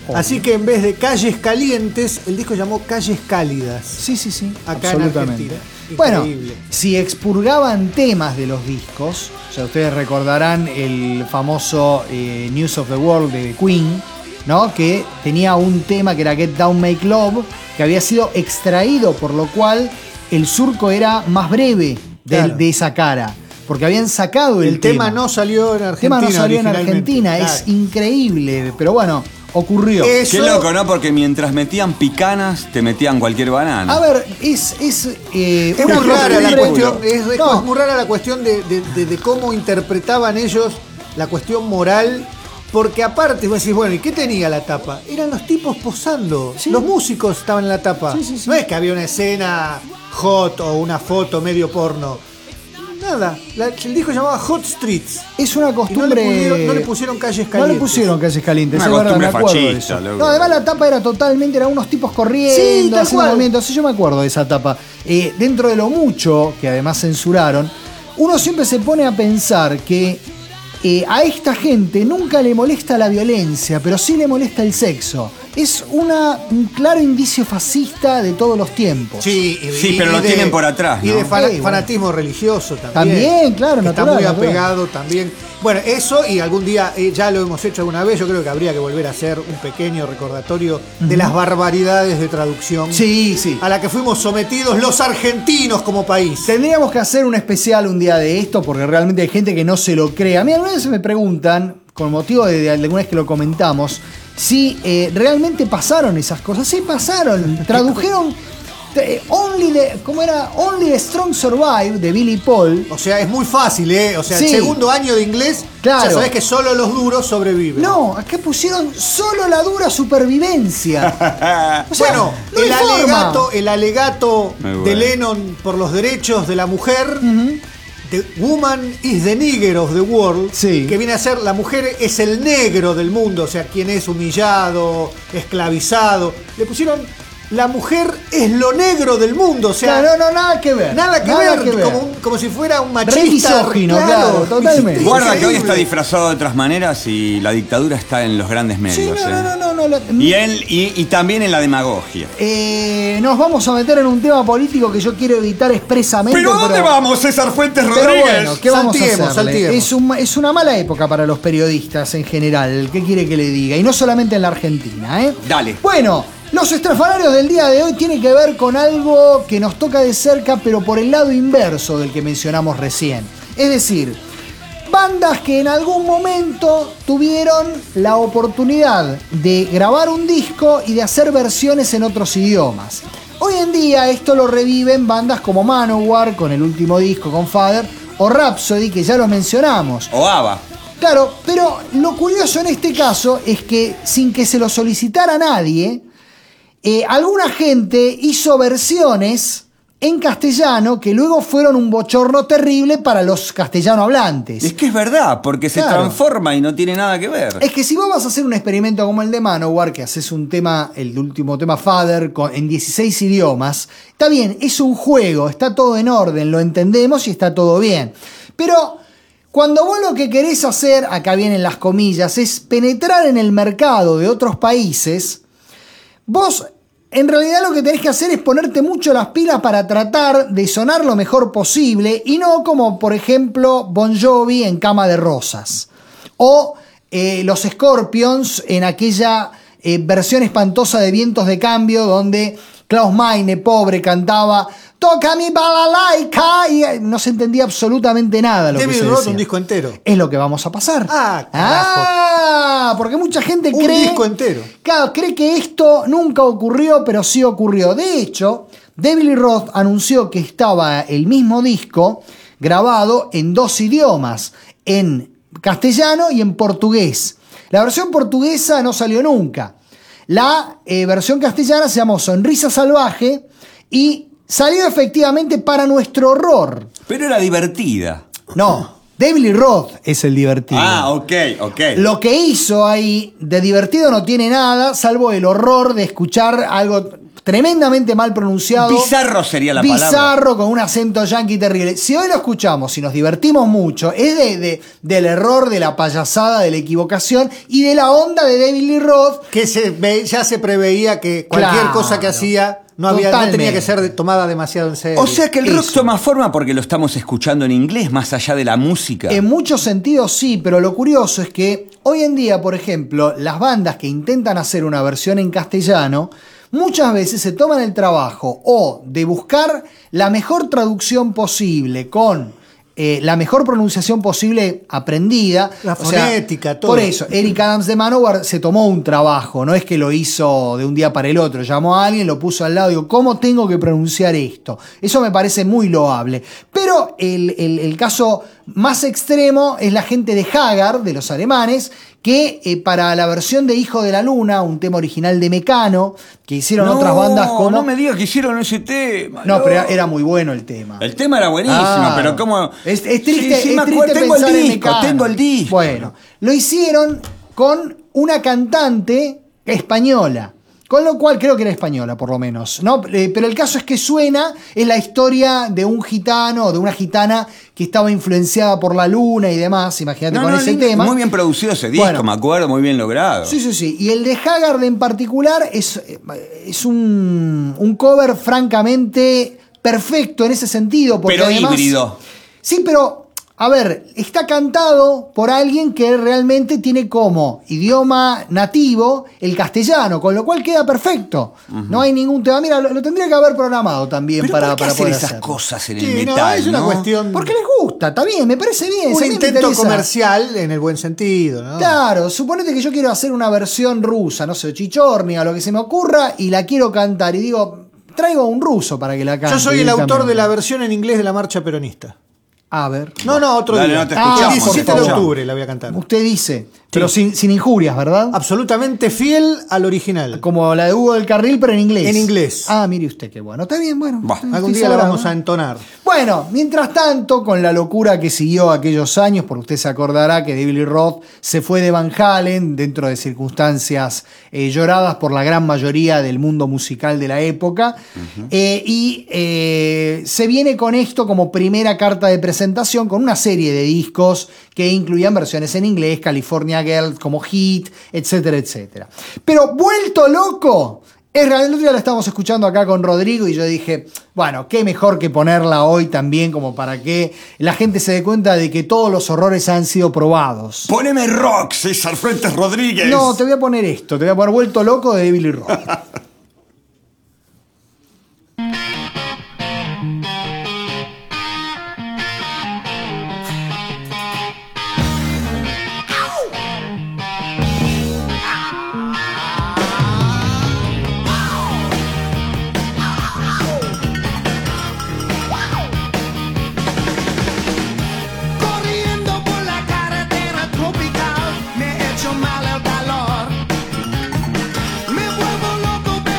Obvio. Así que en vez de Calles Calientes, el disco llamó Calles Cálidas. Sí, sí, sí. Acá en Argentina. Bueno, Increíble. si expurgaban temas de los discos, o sea, ustedes recordarán el famoso eh, News of the World de Queen, ¿no? Que tenía un tema que era Get Down, Make Love, que había sido extraído, por lo cual el surco era más breve de, Claro. de esa cara. Porque habían sacado el, El tema no salió en El Argentina. tema no salió en originalmente. Argentina, Claro. es increíble, pero bueno, ocurrió. Eso- Qué loco, ¿no? Porque mientras metían picanas, te metían cualquier banana. A ver, es, es, eh, Es una muy rara la costumbre- cuestión, es, es No. muy rara la cuestión de, de- de- de cómo interpretaban ellos la cuestión moral, porque aparte vos decís, bueno, ¿y qué tenía la tapa? Eran los tipos posando, Sí. los músicos estaban en la tapa. Sí, sí, sí. No es que había una escena hot o una foto medio porno. Nada, la- el disco llamaba Hot Streets. Es una Y no le, costumbre. pusieron, no le pusieron calles calientes. No le pusieron calles calientes, Una es verdad, me costumbre acuerdo de fascista, eso. loco. No, además la tapa era totalmente, eran unos tipos corriendo, Sí, tal haciendo cual. movimientos. Sí, yo me acuerdo de esa tapa. Eh, dentro de lo mucho, que además censuraron, uno siempre se pone a pensar que eh, a esta gente nunca le molesta la violencia, pero sí le molesta el sexo. Es una, un claro indicio fascista de todos los tiempos. Sí, y- Sí, y- pero y lo de- tienen por atrás, Y ¿no? de fana- Sí, bueno. fanatismo religioso también. También, claro, que Está natural, muy natural. apegado también. Bueno, eso y algún día, eh, ya lo hemos hecho alguna vez, yo creo que habría que volver a hacer un pequeño recordatorio de las barbaridades de traducción Sí, sí. a la que fuimos sometidos los argentinos como país. Tendríamos que hacer un especial un día de esto porque realmente hay gente que no se lo cree. A mí algunas veces me preguntan, con motivo de, de alguna vez que lo comentamos, si eh, realmente pasaron esas cosas. Sí, pasaron. Tradujeron eh, Only the, ¿cómo era? Only the Strong Survive de Billy Paul. O sea, es muy fácil, ¿eh? O sea, Sí. el segundo año de inglés, Claro. ya sabés que solo los duros sobreviven. No, acá pusieron solo la dura supervivencia. O sea, Bueno, no el hay forma. alegato, el alegato Muy de bueno. Lennon por los derechos de la mujer, The Woman is the Nigger of the World, Sí. que viene a ser la mujer es el negro del mundo, o sea, quien es humillado, esclavizado. Le pusieron la mujer es lo negro del mundo, o sea, Claro, no, no, nada que ver. nada que Nada ver, que ver. Como, un- como si fuera un Re machista. misógino, claro, totalmente. Guarda que hoy Increíble. está disfrazado de otras maneras y la dictadura está en los grandes medios. Sí, no, ¿eh? no, no, no, no, la- Y, él, y, y también en la demagogia. Eh, nos vamos a meter en un tema político que yo quiero evitar expresamente. ¿Pero dónde pero- vamos, César Fuentes Pero Rodríguez? bueno, ¿qué vamos Saltiemos, a hacerle? saltiemos. Es, un- es una mala época para los periodistas en general. ¿Qué quiere que le diga? Y no solamente en la Argentina, ¿eh? Dale. Bueno, los estrafanarios del día de hoy tienen que ver con algo que nos toca de cerca, pero por el lado inverso del que mencionamos recién. Es decir, bandas que en algún momento tuvieron la oportunidad de grabar un disco y de hacer versiones en otros idiomas. Hoy en día esto lo reviven bandas como Manowar con el último disco con Father o Rhapsody, que ya los mencionamos. O ABBA. Claro, pero lo curioso en este caso es que sin que se lo solicitara nadie, eh, alguna gente hizo versiones en castellano que luego fueron un bochorno terrible para los castellano hablantes. Es que es verdad, porque se Claro. transforma y no tiene nada que ver. Es que si vos vas a hacer un experimento como el de Manowar, que haces un tema, el último tema Father, con, en dieciséis idiomas, está bien, es un juego, está todo en orden, lo entendemos y está todo bien. Pero cuando vos lo que querés hacer, acá vienen las comillas, es penetrar en el mercado de otros países, vos en realidad lo que tenés que hacer es ponerte mucho las pilas para tratar de sonar lo mejor posible y no como por ejemplo Bon Jovi en Cama de Rosas o eh, los Scorpions en aquella eh, versión espantosa de Vientos de Cambio donde Klaus Meine, pobre, cantaba "Toca mi balalaika" y eh, no se entendía absolutamente nada lo que David se Roth, decía. un disco entero. Es lo que vamos a pasar. Ah, carajo. Ah, porque mucha gente Un cree. disco entero. Claro, cree que esto nunca ocurrió, pero sí ocurrió. De hecho, David Lee Roth anunció que estaba el mismo disco grabado en dos idiomas, en castellano y en portugués. La versión portuguesa no salió nunca. La eh, versión castellana se llamó Sonrisa Salvaje y salió efectivamente para nuestro horror. Pero era divertida. No, David Lee Roth es el divertido. Ah, ok, ok. Lo que hizo ahí de divertido no tiene nada, salvo el horror de escuchar algo tremendamente mal pronunciado. Bizarro sería la Bizarro, palabra. Bizarro, con un acento yankee terrible. Si hoy lo escuchamos y nos divertimos mucho, es de, de, del error, de la payasada, de la equivocación y de la onda de David Lee Roth. Que se ve, ya se preveía que cualquier Claro. cosa que hacía no, había, no tenía que ser de- tomada demasiado en serio. O sea que el rock Eso. toma forma porque lo estamos escuchando en inglés, más allá de la música. En muchos sentidos sí, pero lo curioso es que hoy en día, por ejemplo, las bandas que intentan hacer una versión en castellano, muchas veces se toman el trabajo o de buscar la mejor traducción posible con eh, la mejor pronunciación posible aprendida. La O sea, fonética, todo. Por eso, Eric Adams de Manowar se tomó un trabajo, no es que lo hizo de un día para el otro, llamó a alguien, lo puso al lado y dijo, ¿cómo tengo que pronunciar esto? Eso me parece muy loable. Pero el, el- el caso más extremo es la gente de Haggard, de los alemanes, que eh, para la versión de Hijo de la Luna, un tema original de Mecano, que hicieron no, otras bandas como... No me digas que hicieron ese tema. No, pero era, era muy bueno el tema. El tema era buenísimo, Ah, pero como... Es, es triste, Sí, sí, es me triste acuerdo, tengo el pensar en disco, Mecano. tengo el disco. Bueno, lo hicieron con una cantante española. Con lo cual creo que era española, por lo menos, ¿no? Eh, pero el caso es que suena, es la historia de un gitano o de una gitana que estaba influenciada por la luna y demás. Imagínate No, con no, ese lindo, tema. muy bien producido ese disco, Bueno. me acuerdo, muy bien logrado. Sí, sí, sí. Y el de Haggard en particular es, es un, un cover francamente perfecto en ese sentido. Porque Pero además- híbrido. Sí, pero, a ver, está cantado por alguien que realmente tiene como idioma nativo el castellano, con lo cual queda perfecto. No hay ningún tema. Mira, lo, lo tendría que haber programado también Pero para, ¿por qué para hacer poder esas hacerlo. cosas en Sí, el no, metal, es una no? cuestión. Porque les gusta, está bien, me parece bien. si un a mí me intento interesa. comercial en el buen sentido, ¿no? Claro, suponete que yo quiero hacer una versión rusa, no sé, chichornia, lo que se me ocurra, y la quiero cantar. Y digo, traigo a un ruso para que la cante. Yo soy el autor directamente. de la versión en inglés de la marcha peronista. A ver. No, no, otro Dale, día. no te el escuchamos, diecisiete por de favor. octubre la voy a cantar. Usted dice, pero sin, sin injurias, ¿verdad? Absolutamente fiel al original. Como la de Hugo del Carril, pero en inglés. En inglés. Ah, mire usted qué bueno. Está bien, bueno. Bah, estoy Algún día la sobrado, vamos ¿no? a entonar. Bueno, mientras tanto, con la locura que siguió aquellos años, porque usted se acordará que David Lee Roth se fue de Van Halen dentro de circunstancias eh, lloradas por la gran mayoría del mundo musical de la época, eh, y eh, se viene con esto como primera carta de presentación con una serie de discos que incluían versiones en inglés, California Girls como hit, etcétera, etcétera. Pero vuelto loco, es real, el otro día la estábamos escuchando acá con Rodrigo y yo dije, bueno, qué mejor que ponerla hoy también como para que la gente se dé cuenta de que todos los horrores han sido probados. Poneme rock, César Fuentes Rodríguez. No, te voy a poner esto, te voy a poner Vuelto Loco de David Lee Roth. Corriendo por la carretera tropical, me he hecho mal el calor. Me vuelvo loco,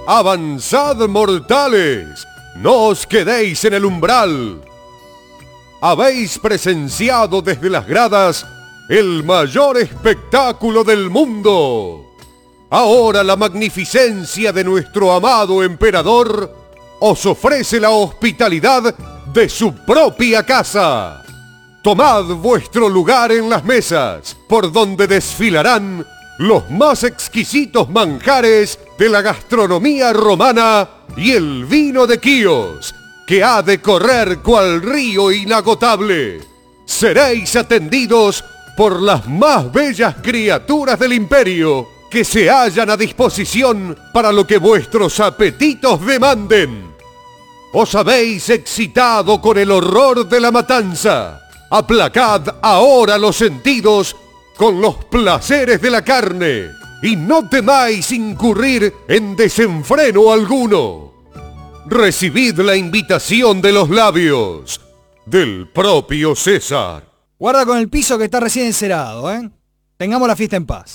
Avanzad, mortales, no os quedéis en el umbral. Habéis presenciado desde las gradas el mayor espectáculo del mundo. Ahora la magnificencia de nuestro amado emperador os ofrece la hospitalidad de su propia casa. Tomad vuestro lugar en las mesas, por donde desfilarán los más exquisitos manjares de la gastronomía romana y el vino de Quíos, que ha de correr cual río inagotable. Seréis atendidos por las más bellas criaturas del imperio, que se hallan a disposición para lo que vuestros apetitos demanden. Os habéis excitado con el horror de la matanza. Aplacad ahora los sentidos con los placeres de la carne y no temáis incurrir en desenfreno alguno. Recibid la invitación de los labios del propio César. Guarda con el piso que está recién encerado, ¿eh? Tengamos la fiesta en paz.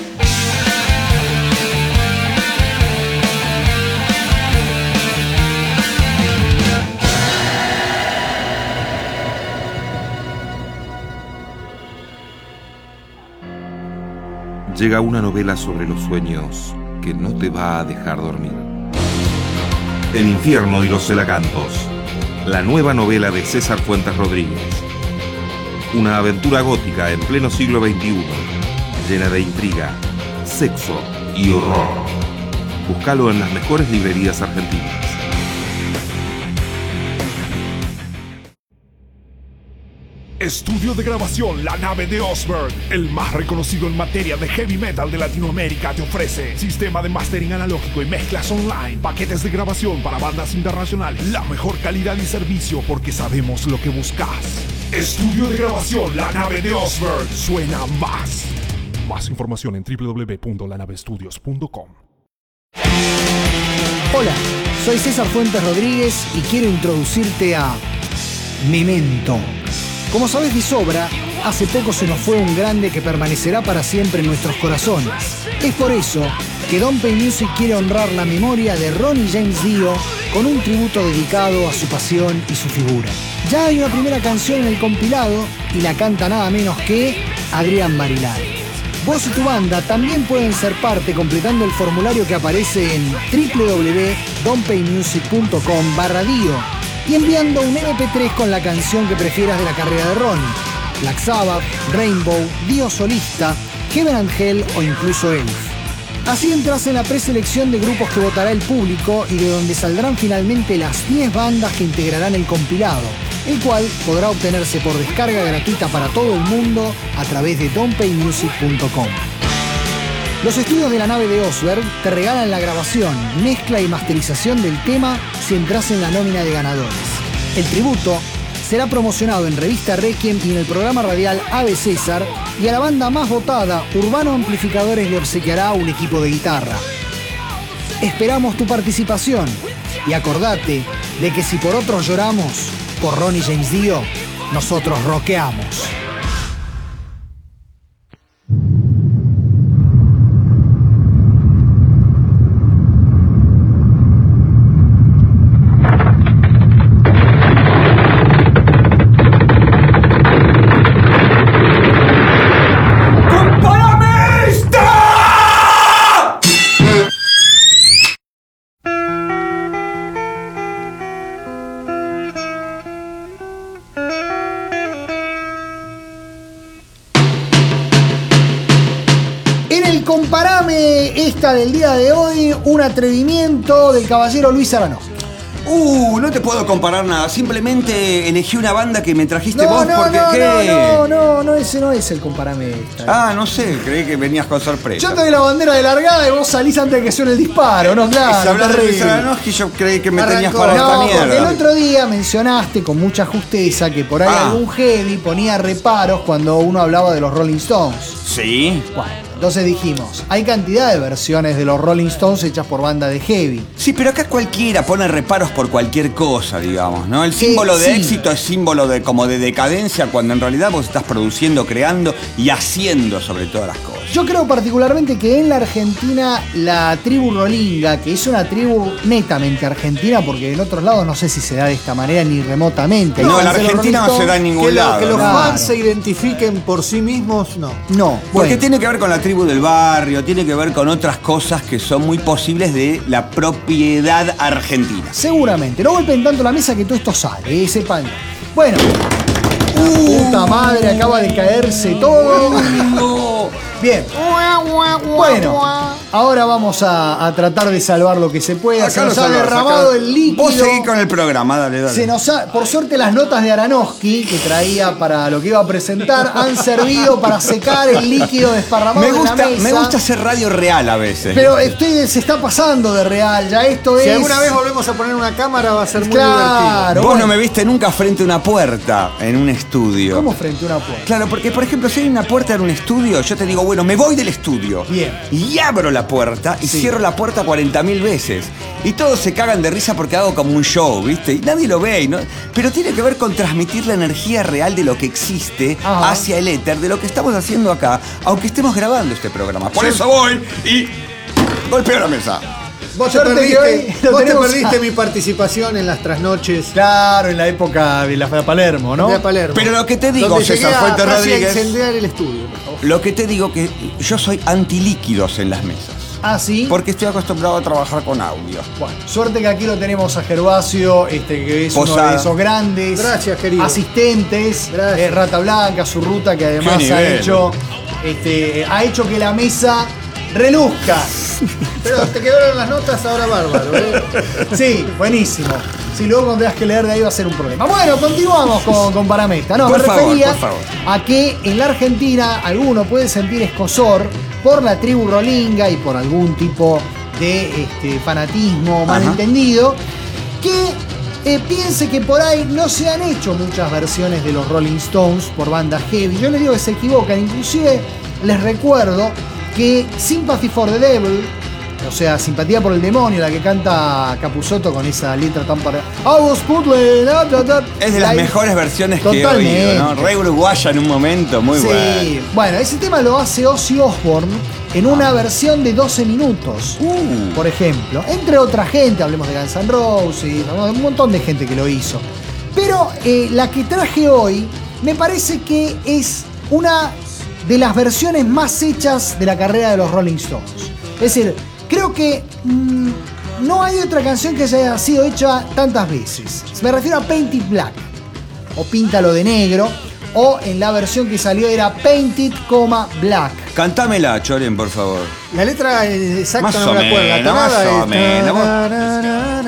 Llega una novela sobre los sueños que no te va a dejar dormir. El infierno y los celacantos. La nueva novela de César Fuentes Rodríguez. Una aventura gótica en pleno siglo veintiuno, llena de intriga, sexo y horror. Búscalo en las mejores librerías argentinas. Estudio de grabación La Nave de Osberg, el más reconocido en materia de heavy metal de Latinoamérica, te ofrece sistema de mastering analógico y mezclas online, paquetes de grabación para bandas internacionales, la mejor calidad y servicio porque sabemos lo que buscas. Estudio de grabación La Nave de Osberg, suena más. Más información en doble u doble u doble u punto la nave estudios punto com. Hola, soy César Fuentes Rodríguez y quiero introducirte a Memento. Como sabes de sobra, hace poco se nos fue un grande que permanecerá para siempre en nuestros corazones. Es por eso que Don't Pay Music quiere honrar la memoria de Ronnie James Dio con un tributo dedicado a su pasión y su figura. Ya hay una primera canción en el compilado y la canta nada menos que Adrián Marilari. Vos y tu banda también pueden ser parte completando el formulario que aparece en doble u doble u doble u punto don't pay music punto com barra Dio y enviando un eme pe tres con la canción que prefieras de la carrera de Ronnie. Black Sabbath, Rainbow, Dio solista, Heaven and Hell o incluso Elf. Así entras en la preselección de grupos que votará el público y de donde saldrán finalmente las diez bandas que integrarán el compilado, el cual podrá obtenerse por descarga gratuita para todo el mundo a través de don't pay music punto com. Los estudios de la nave de Osberg te regalan la grabación, mezcla y masterización del tema si entras en la nómina de ganadores. El tributo será promocionado en Revista Requiem y en el programa radial Ave César, y a la banda más votada, Urbano Amplificadores, le obsequiará un equipo de guitarra. Esperamos tu participación y acordate de que si por otros lloramos, por Ronnie James Dio, nosotros rockeamos. Del día de hoy, un atrevimiento del caballero Luis Arano. Uh, no te puedo comparar nada. Simplemente elegí una banda que me trajiste no, vos no, porque no, ¿qué? No, no, no, no, ese no es el comparame esta. Ah, no sé, creí que venías con sorpresa. Yo te doy la bandera de largada y vos salís antes de que suene el disparo, ¿no? Claro. Si hablas de Luis Aranowski, yo creí que me tenías para no, esta mierda. El otro día mencionaste con mucha justeza que por ahí ah. algún heavy ponía reparos cuando uno hablaba de los Rolling Stones. Sí. Bueno, entonces dijimos, hay cantidad de versiones de los Rolling Stones hechas por banda de heavy. Sí, pero acá cualquiera pone reparos por cualquier cosa, digamos, ¿no? El símbolo de sí. éxito es símbolo de como de decadencia, cuando en realidad vos estás produciendo, creando y haciendo sobre todas las cosas. Yo creo particularmente que en la Argentina la tribu rolinga, que es una tribu netamente argentina, porque en otros lados no sé si se da de esta manera ni remotamente. No, en la Argentina no se da en ningún que lado. Lo, que los Claro. fans se identifiquen por sí mismos, no. No, Porque bueno. tiene que ver con la tribu del barrio, tiene que ver con otras cosas que son muy posibles de la propiedad argentina. Seguramente. No golpeen tanto la mesa que todo esto sale, eh, sepan. Bueno. Puta madre, acaba de caerse todo. Bien. Bueno, ahora vamos a, a tratar de salvar lo que se pueda. Se Acá nos lo ha salvás, derramado acá. el líquido. Vos seguís con el programa, dale, dale. Se nos ha- por suerte las notas de Aranowski que traía para lo que iba a presentar han servido para secar el líquido desparramado Me en gusta, la mesa. me gusta hacer radio real a veces. Pero estoy, se está pasando de real, ya esto Si es... alguna vez volvemos a poner una cámara va a ser muy Claro. Vos bueno. no me viste nunca frente a una puerta en un estudio. ¿Cómo frente a una puerta? Claro, porque por ejemplo, si hay una puerta en un estudio, yo te digo, bueno, me voy del estudio. Bien. Y abro la puerta y Sí. cierro la puerta cuarenta mil veces. Y todos se cagan de risa porque hago como un show, ¿viste? Y nadie lo ve, ¿no? Pero tiene que ver con transmitir la energía real de lo que existe Ajá. hacia el éter, de lo que estamos haciendo acá, aunque estemos grabando este programa. Por eso voy y golpeo la mesa. Vos te Suerte que perdiste, hoy lo vos te tenemos perdiste a- mi participación en las trasnoches Claro, en la época de la de Palermo, ¿no? de Palermo. Pero lo que te digo, donde César llegué a Fuentes casi a Rodríguez. incendiar el estudio, por favor. Lo que te digo que yo soy antilíquidos en las mesas. Ah, sí. Porque estoy acostumbrado a trabajar con audio. Bueno, suerte que aquí lo tenemos a Gervasio, este, que es uno Posada. de esos grandes Gracias, querido. asistentes, Gracias. eh, Rata Blanca, su ruta, que además Qué ha nivel. hecho, este, ha hecho que la mesa reluzca. Pero te quedaron las notas ahora bárbaro, ¿eh? Sí, buenísimo. Si luego cuando tengas que leer de ahí va a ser un problema. Bueno, continuamos con, con Parameta. No, Por me favor, refería por favor. a que en la Argentina alguno puede sentir escozor por la tribu rolinga y por algún tipo de este, fanatismo malentendido que eh, piense que por ahí no se han hecho muchas versiones de los Rolling Stones por bandas heavy. Yo les digo que se equivocan. Inclusive les recuerdo que Sympathy for the Devil, o sea, Simpatía por el Demonio, la que canta Capusotto con esa letra tan para... I was putting up, da, da. Es de las La- mejores versiones que he Totalmente. oído, ¿no? Rey Uruguaya en un momento, muy Sí, bueno. bueno, ese tema lo hace Ozzy Osbourne en una versión de doce minutos, Uh. por ejemplo. Entre otra gente, hablemos de Guns N' Roses, ¿no? Un montón de gente que lo hizo. Pero eh, la que traje hoy me parece que es una de las versiones más hechas de la carrera de los Rolling Stones. Es decir, creo que mmm, no hay otra canción que haya sido hecha tantas veces. Me refiero a Paint It Black, o Píntalo de Negro, o en la versión que salió era Paint It, Black. Cantámela, Choren, por favor. La letra eh, exacta Más no o me la acuerdo. La menos, tonada más o es- menos.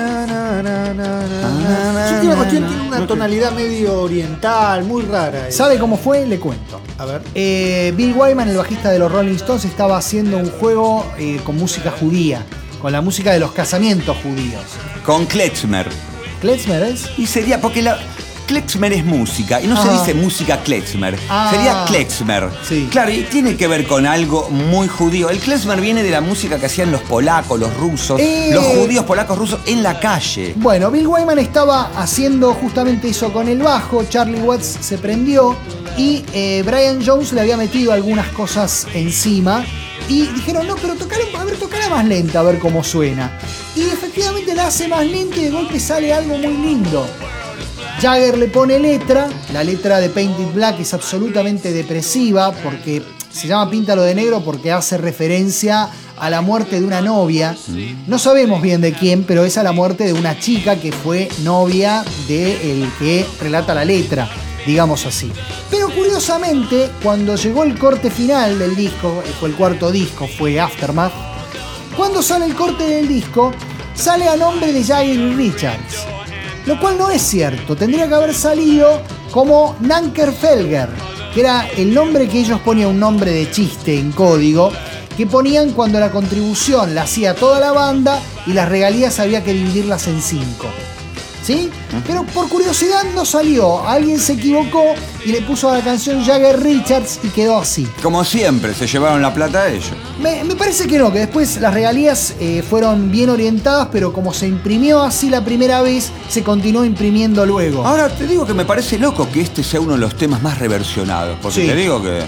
Su última cuestión tiene una tonalidad medio oriental, muy rara. ¿Sabe cómo fue? Le cuento. A ver. Eh, Bill Wyman, el bajista de los Rolling Stones, estaba haciendo un juego eh, con música judía, con la música de los casamientos judíos. Con Klezmer. ¿Klezmer es? Y sería, porque la Klezmer es música, y no Ajá. se dice música Klezmer, Ah. sería Klezmer. Sí. Claro, y tiene que ver con algo muy judío. El Klezmer viene de la música que hacían los polacos, los rusos, Eh. los judíos polacos rusos en la calle. Bueno, Bill Wyman estaba haciendo justamente eso con el bajo, Charlie Watts se prendió y eh, Brian Jones le había metido algunas cosas encima y dijeron, no, pero tocar, a ver, tocarla más lenta, a ver cómo suena. Y efectivamente la hace más lenta y de golpe sale algo muy lindo. Jagger le pone letra, la letra de Paint It Black es absolutamente depresiva porque se llama Píntalo de Negro porque hace referencia a la muerte de una novia. No sabemos bien de quién, pero es a la muerte de una chica que fue novia del que relata la letra, digamos así. Pero curiosamente, cuando llegó el corte final del disco, fue el cuarto disco, fue Aftermath, cuando sale el corte del disco, sale a nombre de Jagger y Richards. Lo cual no es cierto, tendría que haber salido como Nanker Felger, que era el nombre que ellos ponían, un nombre de chiste en código, que ponían cuando la contribución la hacía toda la banda y las regalías había que dividirlas en cinco. ¿Sí? Pero por curiosidad no salió, alguien se equivocó y le puso a la canción Jagger Richards y quedó así. Como siempre, se llevaron la plata a ellos. Me, me parece que no, que después las regalías eh, fueron bien orientadas, pero como se imprimió así la primera vez, se continuó imprimiendo luego. Ahora te digo que me parece loco que este sea uno de los temas más reversionados, porque Sí. te digo que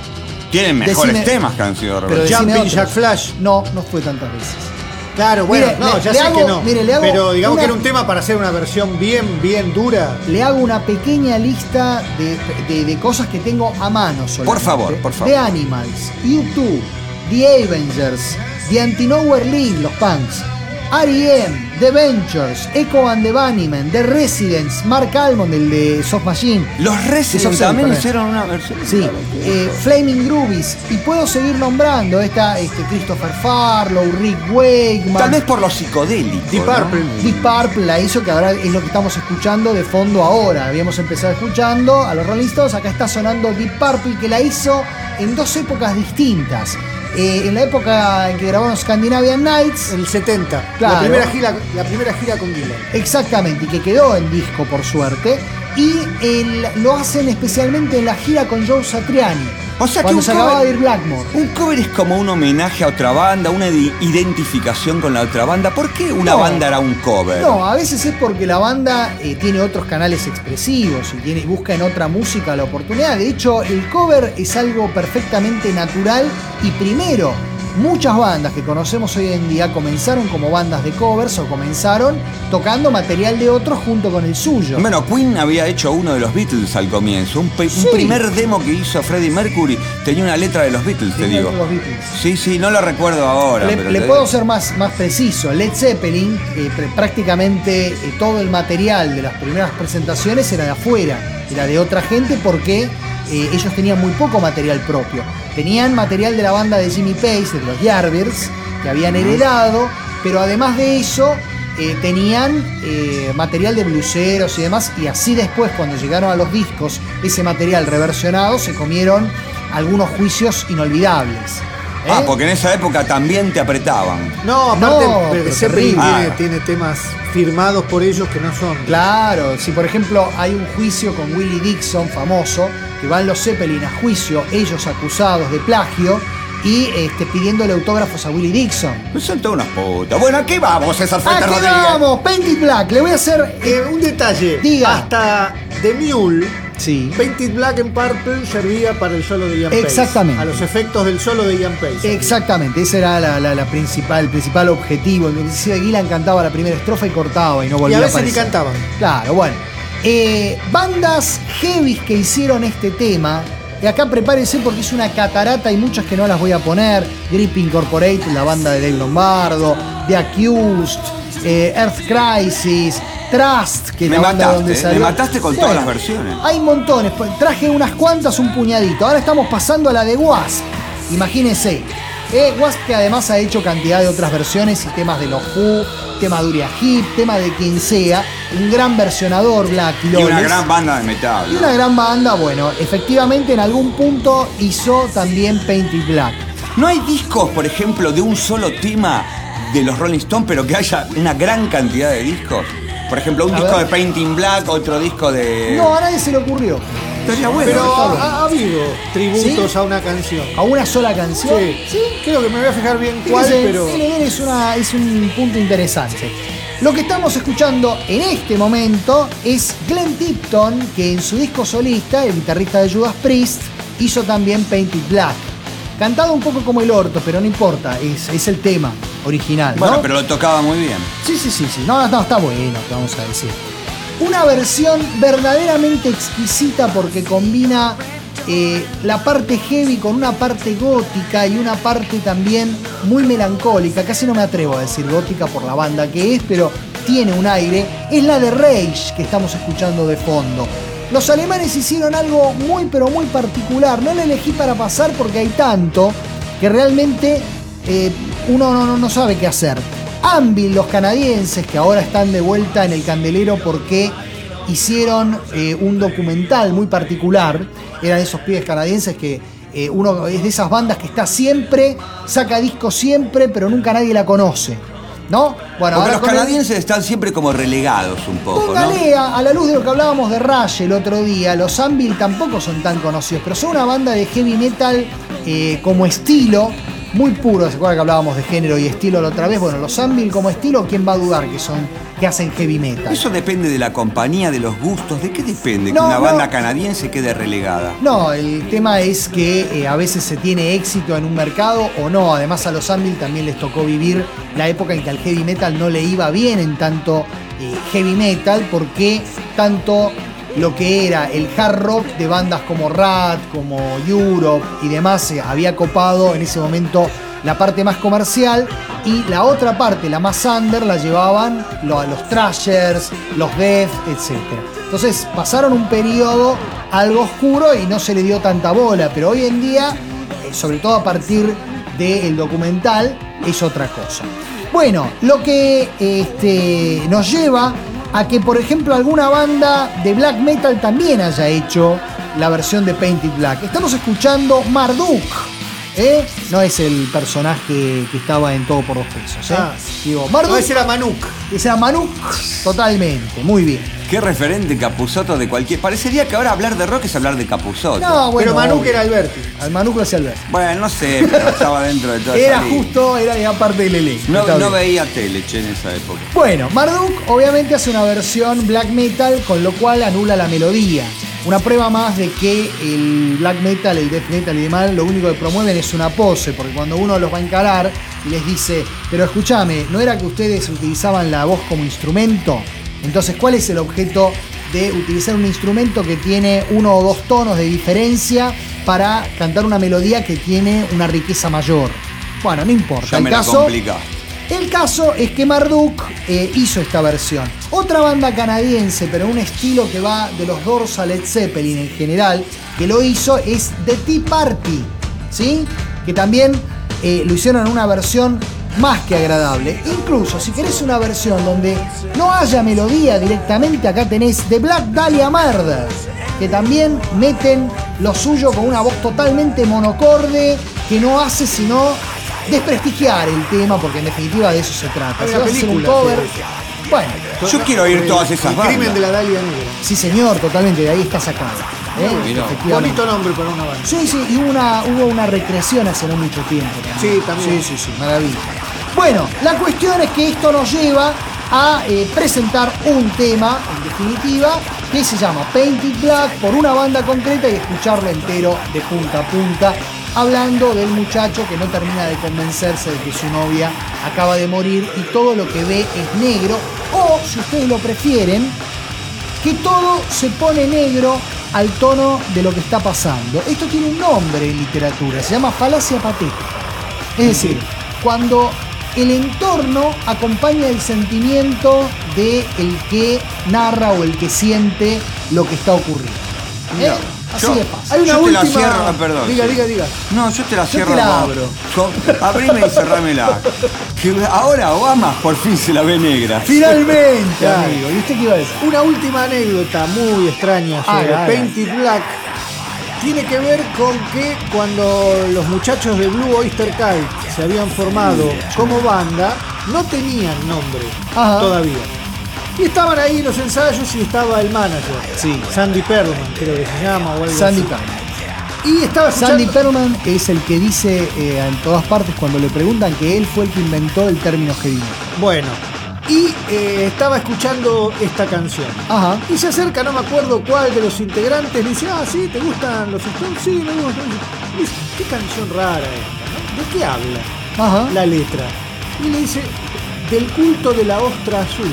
Tienen mejores Decime- temas que han sido Pero reversionados. decime Jumping otros. Jack Flash. No, no fue tantas veces. Claro, bueno, Mire, no, le- ya le sé hago- que no. mire, le hago pero digamos una- que era un tema para hacer una versión bien, bien dura. Le hago una pequeña lista de, de- de cosas que tengo a mano solamente. Por favor, por favor. The Animals, U dos, The Avengers, The Anti-Nowhere League, los punks, R E M, The Ventures, Echo and the Bunnymen, The Residents, Mark Almond, el de Soft Machine. Los De Residents Soft Cell, también perdón. hicieron una versión. Sí, eh, Flaming Groovies. Y puedo seguir nombrando. Está este, Christopher Farlow, Rick Wakeman. Tal vez por lo psicodélico. Deep ¿no? Purple. Deep Purple la hizo, que ahora es lo que estamos escuchando de fondo ahora. Habíamos empezado escuchando a los Rolling Stones, acá está sonando Deep Purple, que la hizo en dos épocas distintas. Eh, en la época en que grabaron Scandinavian Nights, El setenta. Claro. La primera gira, la primera gira con Gillan. exactamente, y que quedó en disco por suerte. Y el- lo hacen especialmente en la gira con Joe Satriani. O sea que cuando un se acababa cover- de ir Blackmore. Un cover es como un homenaje a otra banda, una di- identificación con la otra banda. ¿Por qué una No. banda era un cover? No, a veces es porque la banda eh, tiene otros canales expresivos y tiene, busca en otra música la oportunidad. De hecho, el cover es algo perfectamente natural y primero, muchas bandas que conocemos hoy en día comenzaron como bandas de covers o comenzaron tocando material de otros junto con el suyo. Bueno, Queen había hecho uno de los Beatles al comienzo. Un, pe- Sí. un primer demo que hizo Freddie Mercury tenía una letra de los Beatles, te Tenía digo. los Beatles. Sí, sí, no lo recuerdo ahora. Le, pero le te- puedo ser más, más preciso. Led Zeppelin, eh, pr- prácticamente eh, todo el material de las primeras presentaciones era de afuera, era de otra gente porque eh, ellos tenían muy poco material propio. Tenían material de la banda de Jimmy Page, de los Yardbirds, que habían heredado, pero además de eso eh, tenían eh, material de bluseros y demás, y así después cuando llegaron a los discos, ese material reversionado, se comieron algunos juicios inolvidables. Ah, ¿eh? porque en esa época también te apretaban. No, aparte, No, pero pero Zeppelin terrible. tiene, Ah. tiene temas firmados por ellos que no son. Claro, si por ejemplo hay un juicio con Willie Dixon, famoso, que van los Zeppelin a juicio, ellos acusados de plagio y este, pidiéndole autógrafos a Willie Dixon. No son todos unos putos. Bueno, ¿a qué vamos, César ¿A Fuentes qué Rodríguez? vamos? Painted Black, le voy a hacer... Eh, un detalle. Diga. Hasta The Mule, Sí. Painted Black and Purple servía para el solo de Ian Pace. Exactamente. A los efectos del solo de Ian Pace. Exactamente, ese era la, la- la principal, el principal objetivo. Inclusive Gillan cantaba la primera estrofa y cortaba y no Y volvía a a veces ni aparecer. cantaban. Claro, bueno. Eh, bandas heavies que hicieron este tema. Y acá prepárense porque es una catarata y muchas que no las voy a poner. Grip Incorporated, la banda de Dave Lombardo. The Accused. eh, Earth Crisis. Trust, que es Me la banda mataste, donde eh, salió. me mataste con todas las versiones. Hay montones. pues, Traje unas cuantas, un puñadito. Ahora estamos pasando a la de Wasp. Imagínense. Eh, Wasp que además ha hecho cantidad de otras versiones y temas de los Who, tema de Uriah Heep, tema de quien sea. Un gran versionador, Black Y una Lawless. gran banda de metal. Y ¿no? una gran banda, bueno, efectivamente en algún punto hizo también Painted Black. ¿No hay discos, por ejemplo, de un solo tema de los Rolling Stones, pero que haya una gran cantidad de discos? Por ejemplo, un A disco ver. de Painting Black, otro disco de... No, a nadie se le ocurrió. Estaría bueno. Pero está ha, bueno. ha habido tributos ¿Sí? a una canción. A una sola canción. Sí. Creo que me voy a fijar bien cuál, Fíjese, pero. L L es, una, es un punto interesante. Lo que estamos escuchando en este momento es Glenn Tipton, que en su disco solista, el guitarrista de Judas Priest, hizo también Painted Black. Cantado un poco como el orto, pero no importa, es, es el tema original, ¿no? Bueno, pero lo tocaba muy bien. Sí, sí, sí, sí. No, no, está bueno, vamos a decir. Una versión verdaderamente exquisita porque combina eh, la parte heavy con una parte gótica y una parte también muy melancólica. Casi no me atrevo a decir gótica por la banda que es, pero tiene un aire. Es la de Rage que estamos escuchando de fondo. Los alemanes hicieron algo muy pero muy particular. No la elegí para pasar porque hay tanto que realmente eh, uno no, no, no sabe qué hacer. Anvil, los canadienses, que ahora están de vuelta en el candelero porque hicieron eh, un documental muy particular. Eran esos pibes canadienses que eh, uno es de esas bandas que está siempre, saca discos siempre, pero nunca nadie la conoce, ¿no? Bueno, Porque ahora los con el- canadienses están siempre como relegados un poco, ¿no? Póngale a, a la luz de lo que hablábamos de Rush el otro día, los Anvil tampoco son tan conocidos, pero son una banda de heavy metal eh, como estilo, muy puro. ¿Se acuerdan que hablábamos de género y estilo la otra vez? Bueno, los Anvil como estilo, ¿quién va a dudar que son que hacen heavy metal. Eso depende de la compañía, de los gustos. ¿De qué depende que No, una no. banda canadiense quede relegada? No, el tema es que eh, a veces se tiene éxito en un mercado o no. Además a los Anvil también les tocó vivir la época en que al heavy metal no le iba bien en tanto eh, heavy metal, porque tanto lo que era el hard rock de bandas como Rat, como Europe y demás se había copado en ese momento la parte más comercial, y la otra parte, la más under, la llevaban los, los thrashers, los death, etcétera. Entonces pasaron un periodo algo oscuro y no se le dio tanta bola, pero hoy en día, eh, sobre todo a partir del documental, es otra cosa. Bueno, lo que este, nos lleva a que, por ejemplo, alguna banda de black metal también haya hecho la versión de Painted Black. Estamos escuchando Marduk. ¿Eh? No es el personaje que estaba en Todo por dos pesos. ¿eh? Ah, Digo, Marduk. No, ese era Manuk. Ese era Manuk, totalmente. Muy bien. Qué referente Capusotto de cualquier... Parecería que ahora hablar de rock es hablar de Capusotto. No, bueno, Pero Manuk obvio. era Alberti. Al Manuk lo hacía Alberti. Bueno, no sé, pero estaba dentro de toda Era esa línea. justo, era, era parte del elenco. No, Está no bien. veía tele, che, en esa época. Bueno, Marduk obviamente hace una versión black metal, con lo cual anula la melodía. Una prueba más de que el black metal, el death metal y demás, lo único que promueven es una pose, porque cuando uno los va a encarar y les dice, pero escúchame, ¿no era que ustedes utilizaban la voz como instrumento? Entonces, ¿cuál es el objeto de utilizar un instrumento que tiene uno o dos tonos de diferencia para cantar una melodía que tiene una riqueza mayor? Bueno, no importa. Ya El me la caso, complicaste. el caso es que Marduk eh, hizo esta versión. Otra banda canadiense, pero en un estilo que va de los Doors a Led Zeppelin en general, que lo hizo, es The Tea Party, ¿sí? Que también eh, lo hicieron en una versión más que agradable. Incluso, si querés una versión donde no haya melodía directamente, acá tenés The Black Dahlia Murders, que también meten lo suyo con una voz totalmente monocorde, que no hace sino desprestigiar el tema, porque en definitiva de eso se trata. Hay Si una vas a hacer un película, cover, sí. bueno, Yo quiero oír todas esas El bandas. crimen de la Dalia Negra. sí señor, totalmente, de ahí está sacado. ¿eh? Mirá. Efectivamente. Bonito nombre para una banda. Sí, sí, y hubo una, hubo una recreación hace no mucho tiempo. Sí, también. Sí, sí, sí, maravilla. Bueno, la cuestión es que esto nos lleva a eh, presentar un tema, en definitiva, que se llama Painted Black, por una banda concreta, y escucharlo entero de punta a punta, hablando del muchacho que no termina de convencerse de que su novia acaba de morir y todo lo que ve es negro, o, si ustedes lo prefieren, que todo se pone negro al tono de lo que está pasando. Esto tiene un nombre en literatura, se llama falacia patética. Es decir, cuando el entorno acompaña el sentimiento de el que narra o el que siente lo que está ocurriendo. ¿Eh? Así Yo- de fácil. Hay una Yo te la última. cierro, ah, perdón, Diga, sí. diga, diga. No, yo te la Yo cierro. te la con- abro. con- abrime y cerrámela. Que ahora Obama por fin se la ve negra. Finalmente, Claro. amigo. ¿Y usted qué iba a decir? Una última anécdota muy extraña sobre Haga, haga. Painted Black tiene que ver con que cuando los muchachos de Blue Oyster Cult se habían formado como banda, no tenían nombre Ajá. todavía. Y estaban ahí los ensayos y estaba el manager, Sí. Sandy Perlman, creo que se llama, o algo Sandy así. Perlman. Y estaba escuchando... Sandy Perlman es el que dice eh, en todas partes cuando le preguntan que él fue el que inventó el término heavy metal. Bueno, y eh, estaba escuchando esta canción. Ajá. Y se acerca, no me acuerdo cuál de los integrantes, le dice, ah, sí, ¿te gustan los Stones? Sí, me gustan. Y dice, qué canción rara esta, ¿no? ¿De qué habla Ajá. la letra? Y le dice, del culto de la ostra azul.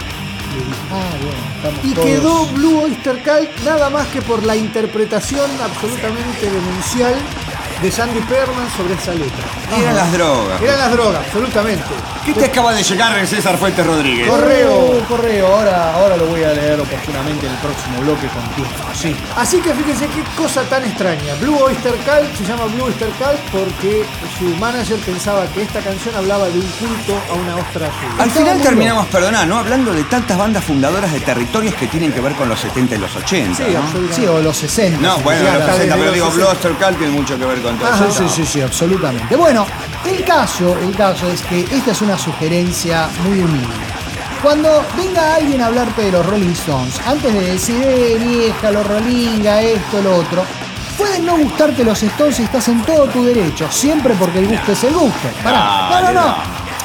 Le dice. Ah, bueno, estamos Y todos- quedó Blue Oyster Cult nada más que por la interpretación absolutamente demencial de Sandy Perlman sobre esa letra. Eran las drogas. Eran las drogas, absolutamente. ¿Qué te acaba de llegar en César Fuentes Rodríguez? Correo. Uh, correo, ahora, ahora lo voy a leer oportunamente en el próximo bloque con tiempo. Sí. Así que fíjense qué cosa tan extraña. Blue Oyster Cult se llama Blue Oyster Cult porque su manager pensaba que esta canción hablaba de un culto a una ostra azul. Al Estaba final muy terminamos, perdoná, ¿no? Hablando de tantas bandas fundadoras de territorios que tienen que ver con los setenta y los ochenta, Sí, ¿no? absolutamente. Sí, o los sesenta. No, si bueno, quisiera. los Hasta sesenta, desde pero los digo, sesenta. Blue Oyster Cult tiene mucho que ver con todo Ajá, eso. sí, sí, sí, absolutamente. Bueno, el caso, el caso es que esta es una sugerencia muy humilde. Cuando venga alguien a hablarte de los Rolling Stones, antes de decir, eh, vieja, los Rollinga, esto, lo otro, pueden no gustarte los Stones y estás en todo tu derecho, siempre porque el gusto es el gusto. Pará, no, no, no.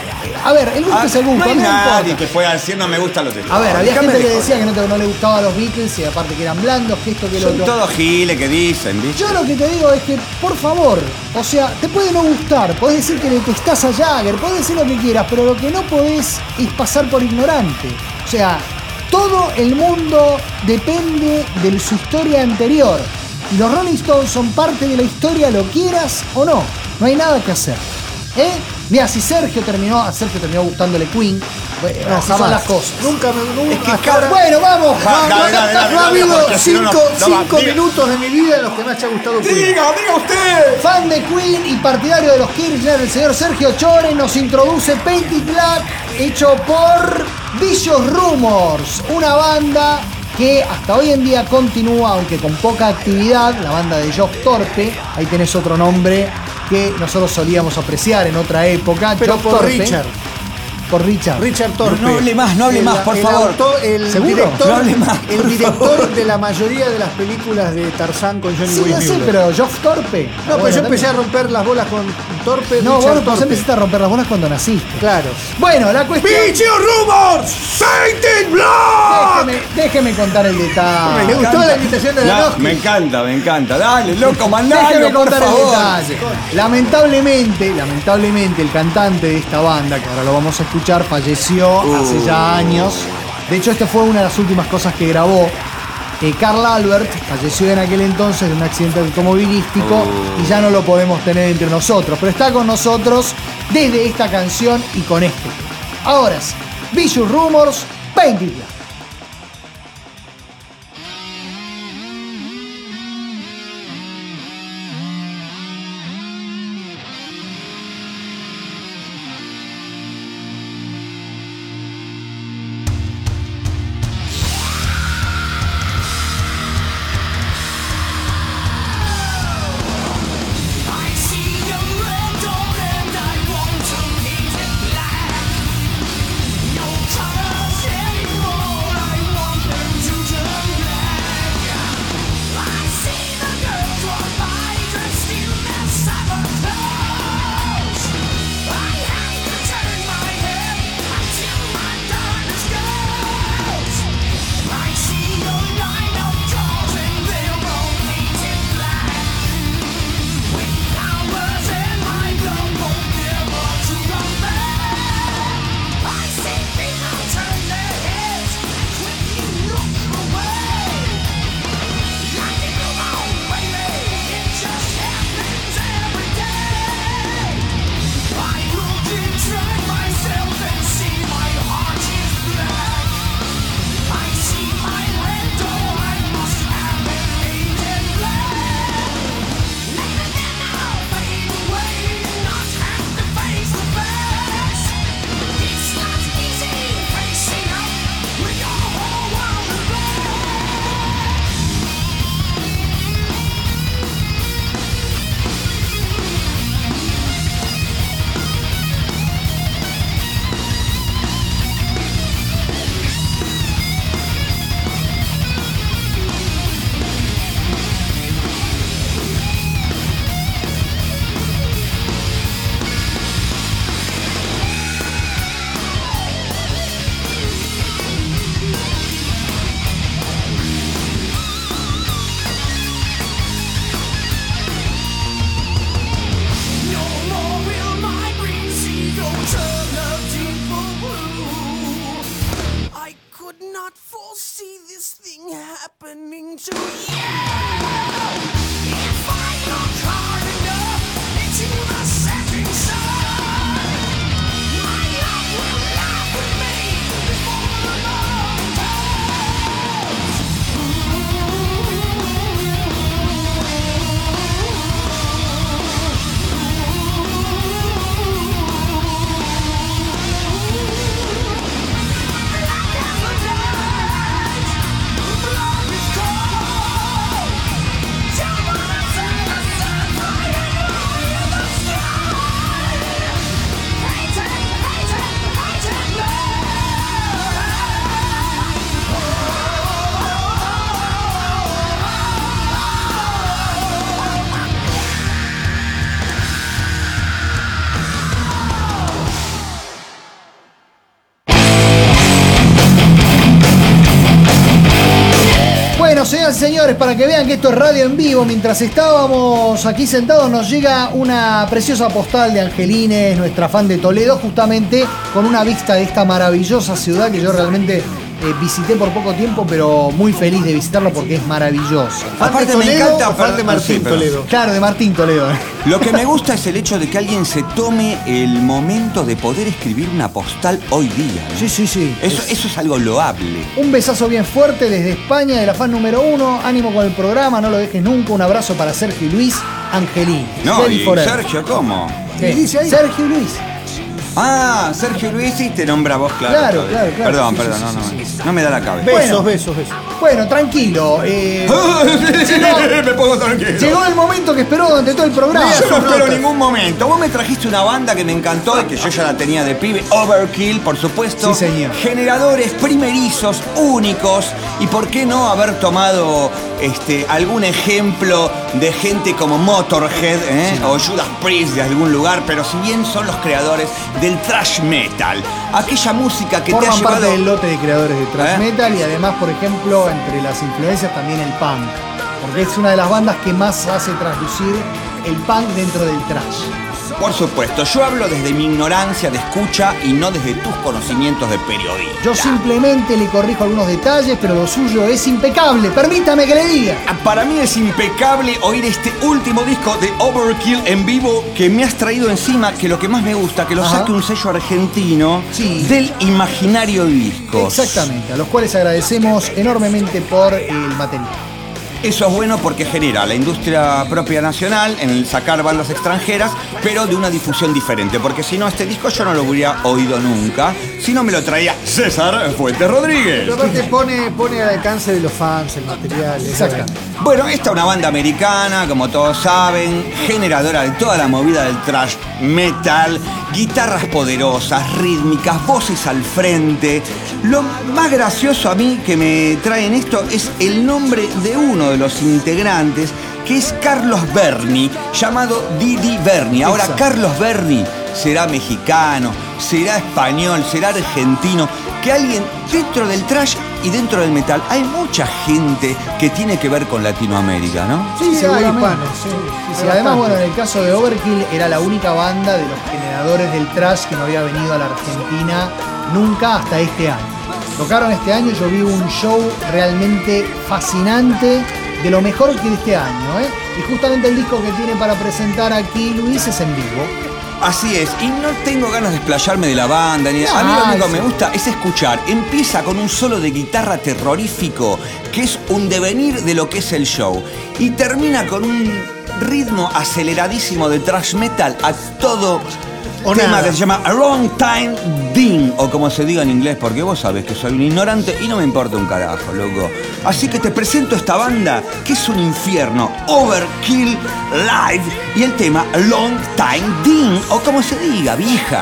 A ver, el gusto Ah, es el gusto. no hay a mí no nadie importa. que pueda decir no me gustan los Beatles. A ver, había Déjame gente de que joder. decía que no, te- no le gustaban los Beatles y aparte que eran blandos, que esto, que lo Son otro. todos giles que dicen, ¿viste? Yo lo que te digo es que, por favor, o sea, te puede no gustar, podés decir que detestás a Jagger, podés decir lo que quieras, pero lo que no podés es pasar por ignorante. O sea, todo el mundo depende de su historia anterior. Y los Rolling Stones son parte de la historia, lo quieras o no. No hay nada que hacer. ¿Eh? Mira, si Sergio terminó, a Sergio terminó gustándole Queen, bueno, No, así jamás. son las cosas. Nunca me. Nunca, Es que hasta cada- ahora- Bueno, vamos. Va, No, dale, no, dale, dale, no ha dale, habido porque si no, cinco, no, no va, cinco diga. minutos de mi vida en los que me haya gustado Queen. Diga, diga usted. Fan de Queen y partidario de los Kirchner, el señor Sergio Chore nos introduce Painted Black, hecho por Vicious Rumors, una banda que hasta hoy en día continúa, aunque con poca actividad, la banda de Josh Thorpe. Ahí tenés otro nombre que nosotros solíamos apreciar en otra época. Pero Josh por Thorpe. Richard. Por Richard. Richard Thorpe. No, no hable más, no hable El- más, por el favor. autor- el ¿Seguro? director, No hable más, el por director favor. de la mayoría de las películas de Tarzán con Johnny Sí, ya sé, Weissmuller. pero Josh Thorpe. No, pero Bueno, yo empecé a también- romper las bolas con Thorpe. No, Richard vos, vos Thorpe. empezaste a romper las bolas cuando naciste. Claro. Bueno, la cuestión. ¡Vicious Rumors! ¡Painted Black! Déjeme, déjeme contar el detalle. ¿Le gustó la invitación de No, Danowski? me encanta, me encanta. Dale, loco, mandalo, Déjeme por contar el favor. detalle. Lamentablemente, lamentablemente, el cantante de esta banda, que ahora lo vamos a escuchar, falleció hace ya años. De hecho, esta fue una de las últimas cosas que grabó. Eh, Carl Albert falleció en aquel entonces de un accidente automovilístico y ya no lo podemos tener entre nosotros. Pero está con nosotros desde esta canción y con este. Ahora sí, Vicious Rumors, Painted Black. happening to you. If I look hard enough into the setting sun, my love will laugh with me before the morning señoras y señores, para que vean que esto es radio en vivo. Mientras estábamos aquí sentados nos llega una preciosa postal de Angelines, nuestra fan de Toledo, justamente con una vista de esta maravillosa ciudad que yo realmente eh, visité por poco tiempo, pero muy feliz de visitarla porque es maravillosa. Aparte Toledo, me encanta o fan de perdón, Martín sí, perdón. Toledo. Claro, de Martín Toledo. Lo que me gusta es el hecho de que alguien se tome el momento de poder escribir una postal hoy día, ¿no? Sí, sí, sí. Eso, eso es algo loable. Un besazo bien fuerte desde España, de la fan número uno. Ánimo con el programa, no lo dejes nunca. Un abrazo para Sergio y Luis Angelín. No, Ready y forever. Sergio, ¿cómo? ¿Qué? dice ahí? Sergio y Luis. Ah, Sergio Luis y te nombra vos, claro. Claro, todavía. claro, claro. Perdón, Sí, perdón, sí, no, sí, no, sí, no me da la cabeza. Besos, Bueno. besos, besos. Bueno, tranquilo. eh, Me pongo tranquilo. llegó el momento que esperó durante todo el programa. Yo no espero ningún momento. Vos me trajiste una banda que me encantó y que yo ya la tenía de pibe. Overkill, por supuesto. Sí, señor. Generadores primerizos, únicos. Y por qué no haber tomado este, algún ejemplo de gente como Motorhead, ¿eh? o Judas Priest de algún lugar. Pero si bien son los creadores del thrash metal. Aquella música que te ha Forman llevado... parte del lote de creadores de thrash ¿Eh? metal y además, por ejemplo, entre las influencias también el punk. Porque es una de las bandas que más hace traslucir el punk dentro del thrash. Por supuesto, yo hablo desde mi ignorancia de escucha y no desde tus conocimientos de periodista. Yo simplemente le corrijo algunos detalles, pero lo suyo es impecable. Permítame que le diga. Para mí es impecable oír este último disco de Overkill en vivo que me has traído encima, que lo que más me gusta, que lo Ajá. saque un sello argentino Sí. del Imaginario Discos. Exactamente, a los cuales agradecemos enormemente por el material. Eso es bueno porque genera la industria propia nacional en el sacar bandas extranjeras, pero de una difusión diferente, porque si no este disco yo no lo hubiera oído nunca, si no me lo traía César Fuentes Rodríguez. Pero aparte pone, pone al alcance de los fans el material. es Exactamente. Bueno, esta es una banda americana, como todos saben, generadora de toda la movida del thrash metal, guitarras poderosas, rítmicas, voces al frente. Lo más gracioso a mí que me trae en esto es el nombre de uno de los integrantes, que es Carlos Berni, llamado Didi Berni. Ahora, Exacto. Carlos Berni será mexicano, será español, será argentino, que alguien dentro del thrash y dentro del metal, hay mucha gente que tiene que ver con Latinoamérica, ¿no? Sí, hay seguramente. hispanos, sí. Sí, Hay además, bastante. bueno, en el caso de Overkill era la única banda de los generadores del thrash que no había venido a la Argentina nunca hasta este año. Tocaron este año, yo vi un show realmente fascinante, de lo mejor que de este año, ¿eh? Y justamente el disco que tiene para presentar aquí Luis es en vivo. Así es, y no tengo ganas de explayarme de la banda, ni a mí lo Ah, único que sí. me gusta es escuchar. Empieza con un solo de guitarra terrorífico, que es un devenir de lo que es el show, y termina con un ritmo aceleradísimo de thrash metal a todo O tema nada. que se llama A Wrong Time Ding, o como se diga en inglés, porque vos sabés que soy un ignorante y no me importa un carajo, loco. Así que te presento esta banda que es un infierno, Overkill Live, y el tema A Long Time Ding, o como se diga, vieja.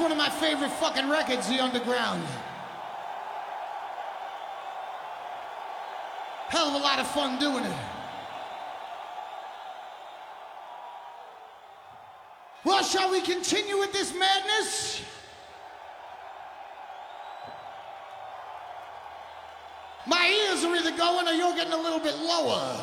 one of my favorite fucking records, The Underground. Hell of a lot of fun doing it. Well, shall we continue with this madness? My ears are either going or you're getting a little bit lower.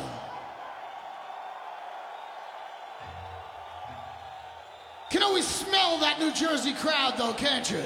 Can always smell that New Jersey crowd though, can't you?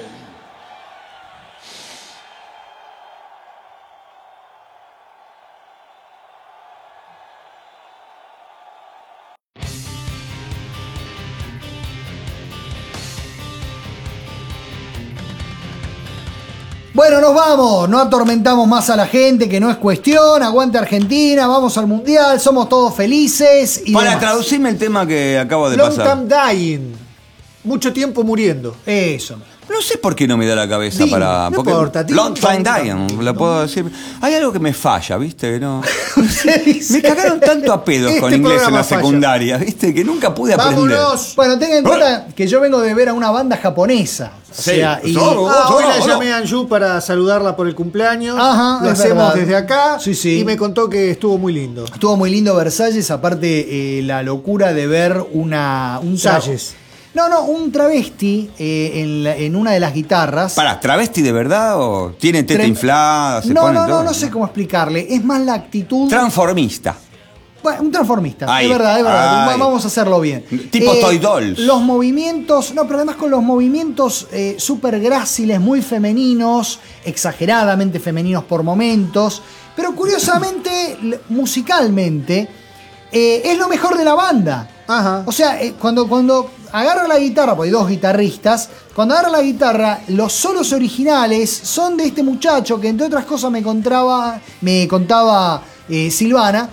Bueno, nos vamos, no atormentamos más a la gente, que no es cuestión, aguante Argentina, vamos al Mundial, somos todos felices y Para demás. traducirme el tema que acabo de Long pasar. time dying. Mucho tiempo muriendo. Eso. No sé por qué no me da la cabeza Dime, para... no porque importa, dime long un time poco. dying, lo puedo decir. Hay algo que me falla, ¿viste? Que no... Se dice- Me cagaron tanto a pedos Este con inglés en programa la falla. secundaria, ¿viste? Que nunca pude aprender. ¡Vámonos! Bueno, tengan en cuenta que yo vengo de ver a una banda japonesa. O Sí. sea, y... Solo. Ah, hoy la no, llamé a Anju para saludarla por el cumpleaños. Ajá, Lo es hacemos verdad. desde acá. Sí, sí. Y me contó que estuvo muy lindo. Estuvo muy lindo Versalles, aparte eh, la locura de ver una... Un tra- Salles. No, no, un travesti eh, en, la- en una de las guitarras. Para, ¿travesti de verdad o tiene teta Tre- inflada? Se no, pone no, todo? no, no sé cómo explicarle. Es más la actitud... Transformista. Bueno, un transformista, Ahí. es verdad, es verdad. Ay. Vamos a hacerlo bien. Tipo Toy Dolls. Los movimientos, no, pero además con los movimientos eh, súper gráciles, muy femeninos, exageradamente femeninos por momentos, pero curiosamente, l- musicalmente, eh, es lo mejor de la banda. Ajá. O sea, eh, cuando, cuando agarra la guitarra, porque hay dos guitarristas, cuando agarra la guitarra, los solos originales son de este muchacho que entre otras cosas me contaba, me contaba eh, Silvana,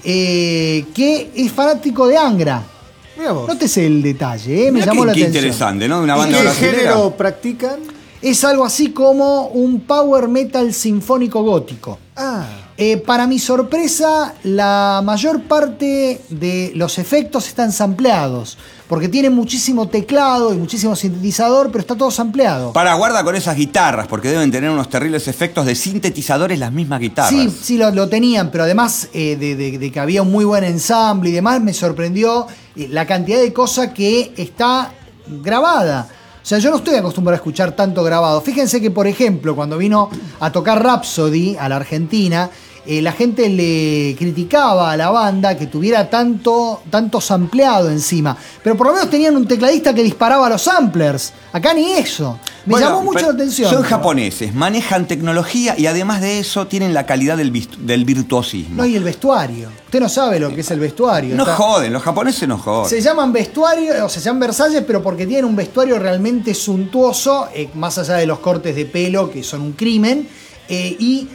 eh, que es fanático de Angra. Mira vos. Nótese el detalle, eh, me Mirá llamó qué, la qué atención. interesante, ¿no? De una ¿Y banda qué brasilera. género practican? Es algo así como un power metal sinfónico gótico. Ah. Eh, para mi sorpresa, la mayor parte de los efectos están sampleados, porque tienen muchísimo teclado y muchísimo sintetizador, pero está todo sampleado. Para, guarda con esas guitarras, porque deben tener unos terribles efectos de sintetizadores las mismas guitarras. Sí, sí, lo, lo tenían, pero además eh, de, de- de que había un muy buen ensamble y demás, me sorprendió eh, la cantidad de cosas que está grabada. O sea, yo no estoy acostumbrado a escuchar tanto grabado. Fíjense que, por ejemplo, cuando vino a tocar Rhapsody a la Argentina, eh, la gente le criticaba a la banda que tuviera tanto, tanto sampleado encima. Pero por lo menos tenían un tecladista que disparaba los samplers. Acá ni eso. Me Bueno, llamó mucho pero la atención. Son japoneses, manejan tecnología y además de eso tienen la calidad del, vis- del virtuosismo. No, y el vestuario. Usted no sabe lo que es el vestuario. No Está- joden, los japoneses no joden. Se llaman vestuario, o se llaman Versalles, pero porque tienen un vestuario realmente suntuoso, eh, más allá de los cortes de pelo, que son un crimen, eh, y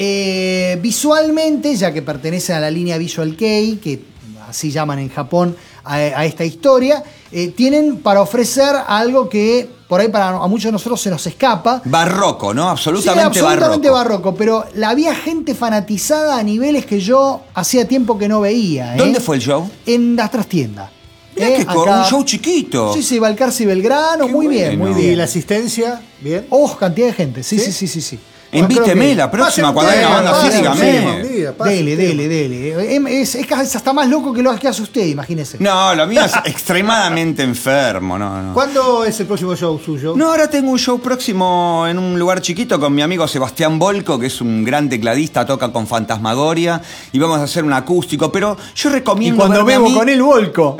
eh, visualmente, ya que pertenecen a la línea Visual Kei, que así llaman en Japón a, a esta historia, eh, tienen para ofrecer algo que por ahí para a muchos de nosotros se nos escapa. Barroco, ¿no? Sí, Absolutamente, absolutamente barroco. barroco, pero la había gente fanatizada a niveles que yo hacía tiempo que no veía. ¿eh? ¿Dónde fue el show? En las trastiendas. Mirá Eh, que con acá- un show chiquito. Sí, sí, Balcarce y Belgrano, muy bien, muy bueno. bien. ¿Y la asistencia? ¿Bien? Oh, cantidad de gente, sí, ¿Sí? sí, sí, sí, sí. Invíteme la próxima, cuando haya una banda así, dígame. Dele, dele, dele. Es, es casi hasta más loco que lo que hace usted, imagínese. No, lo mío es extremadamente enfermo, no, no. ¿Cuándo es el próximo show suyo? No, ahora tengo un show próximo en un lugar chiquito con mi amigo Sebastián Volco, que es un gran tecladista, toca con Fantasmagoria, y vamos a hacer un acústico, pero yo Y recomiendo cuando verme a bebo mí- con el Volco.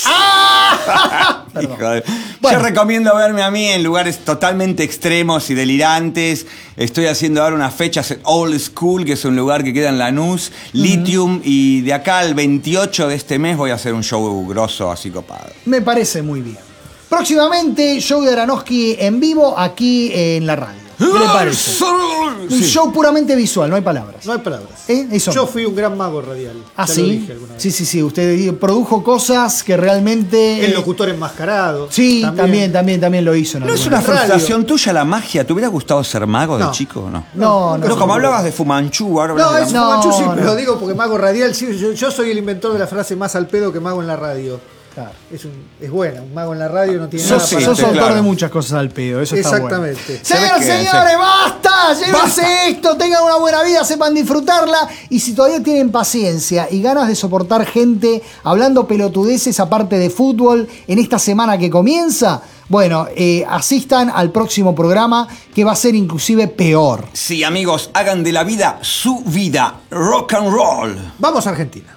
Hijo de- Bueno. Yo recomiendo verme a mí en lugares totalmente extremos y delirantes. Estoy haciendo ahora unas fechas en Old School, que es un lugar que queda en Lanús, Lithium, y de acá al veintiocho de este mes voy a hacer un show grosso así copado. Me parece muy bien. Próximamente, show de Aronofsky en vivo aquí en la radio. ¿Qué le parece? Un Sí. show puramente visual, no hay palabras. No hay palabras. ¿Eh? Eso. Yo fui un gran mago radial. ¿Ah, Ya lo sí? dije alguna vez. Sí, sí, sí. Usted produjo cosas que realmente. El locutor enmascarado. Sí, también, también, también, lo hizo. en ¿No es alguna una radio. frustración tuya la magia? ¿Te hubiera gustado ser mago de No. chico o no? No, no. No, como hablabas de Fumanchu, ahora hablas No, de es la- No, Fumanchu sí, no. pero digo porque mago radial, sí, yo, yo soy el inventor de la frase más al pedo que mago en la radio. Claro, es, un, es buena, un mago en la radio no tiene Sos, nada para sos hacer. autor de muchas cosas al pedo, eso está bueno. Exactamente. Señoras y señores, basta, llévense esto, tengan una buena vida, sepan disfrutarla y si todavía tienen paciencia y ganas de soportar gente hablando pelotudeces aparte de fútbol en esta semana que comienza, bueno, eh, asistan al próximo programa que va a ser inclusive peor. Sí, amigos, hagan de la vida su vida. Rock and roll. Vamos a Argentina.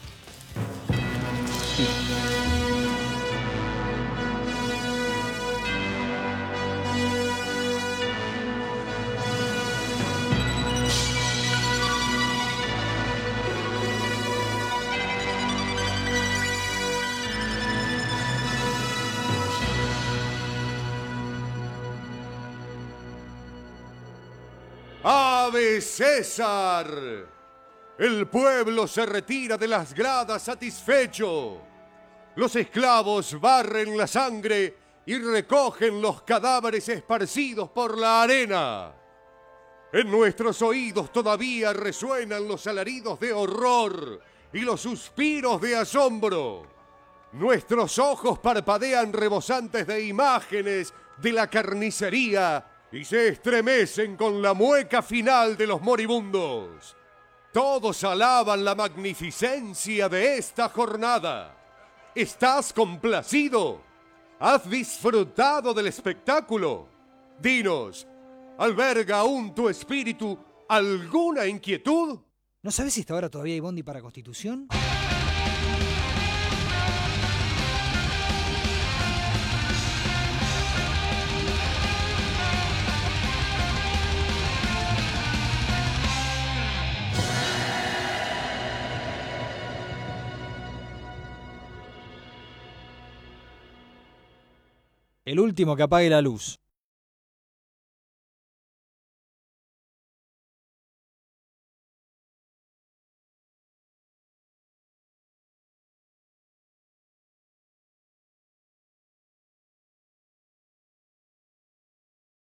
¡Ave César! El pueblo se retira de las gradas satisfecho. Los esclavos barren la sangre y recogen los cadáveres esparcidos por la arena. En nuestros oídos todavía resuenan los alaridos de horror y los suspiros de asombro. Nuestros ojos parpadean rebosantes de imágenes de la carnicería y se estremecen con la mueca final de los moribundos. Todos alaban la magnificencia de esta jornada. ¿Estás complacido? ¿Has disfrutado del espectáculo? Dinos, ¿alberga aún tu espíritu alguna inquietud? ¿No sabes si hasta ahora todavía hay bondi para Constitución? El último que apague la luz.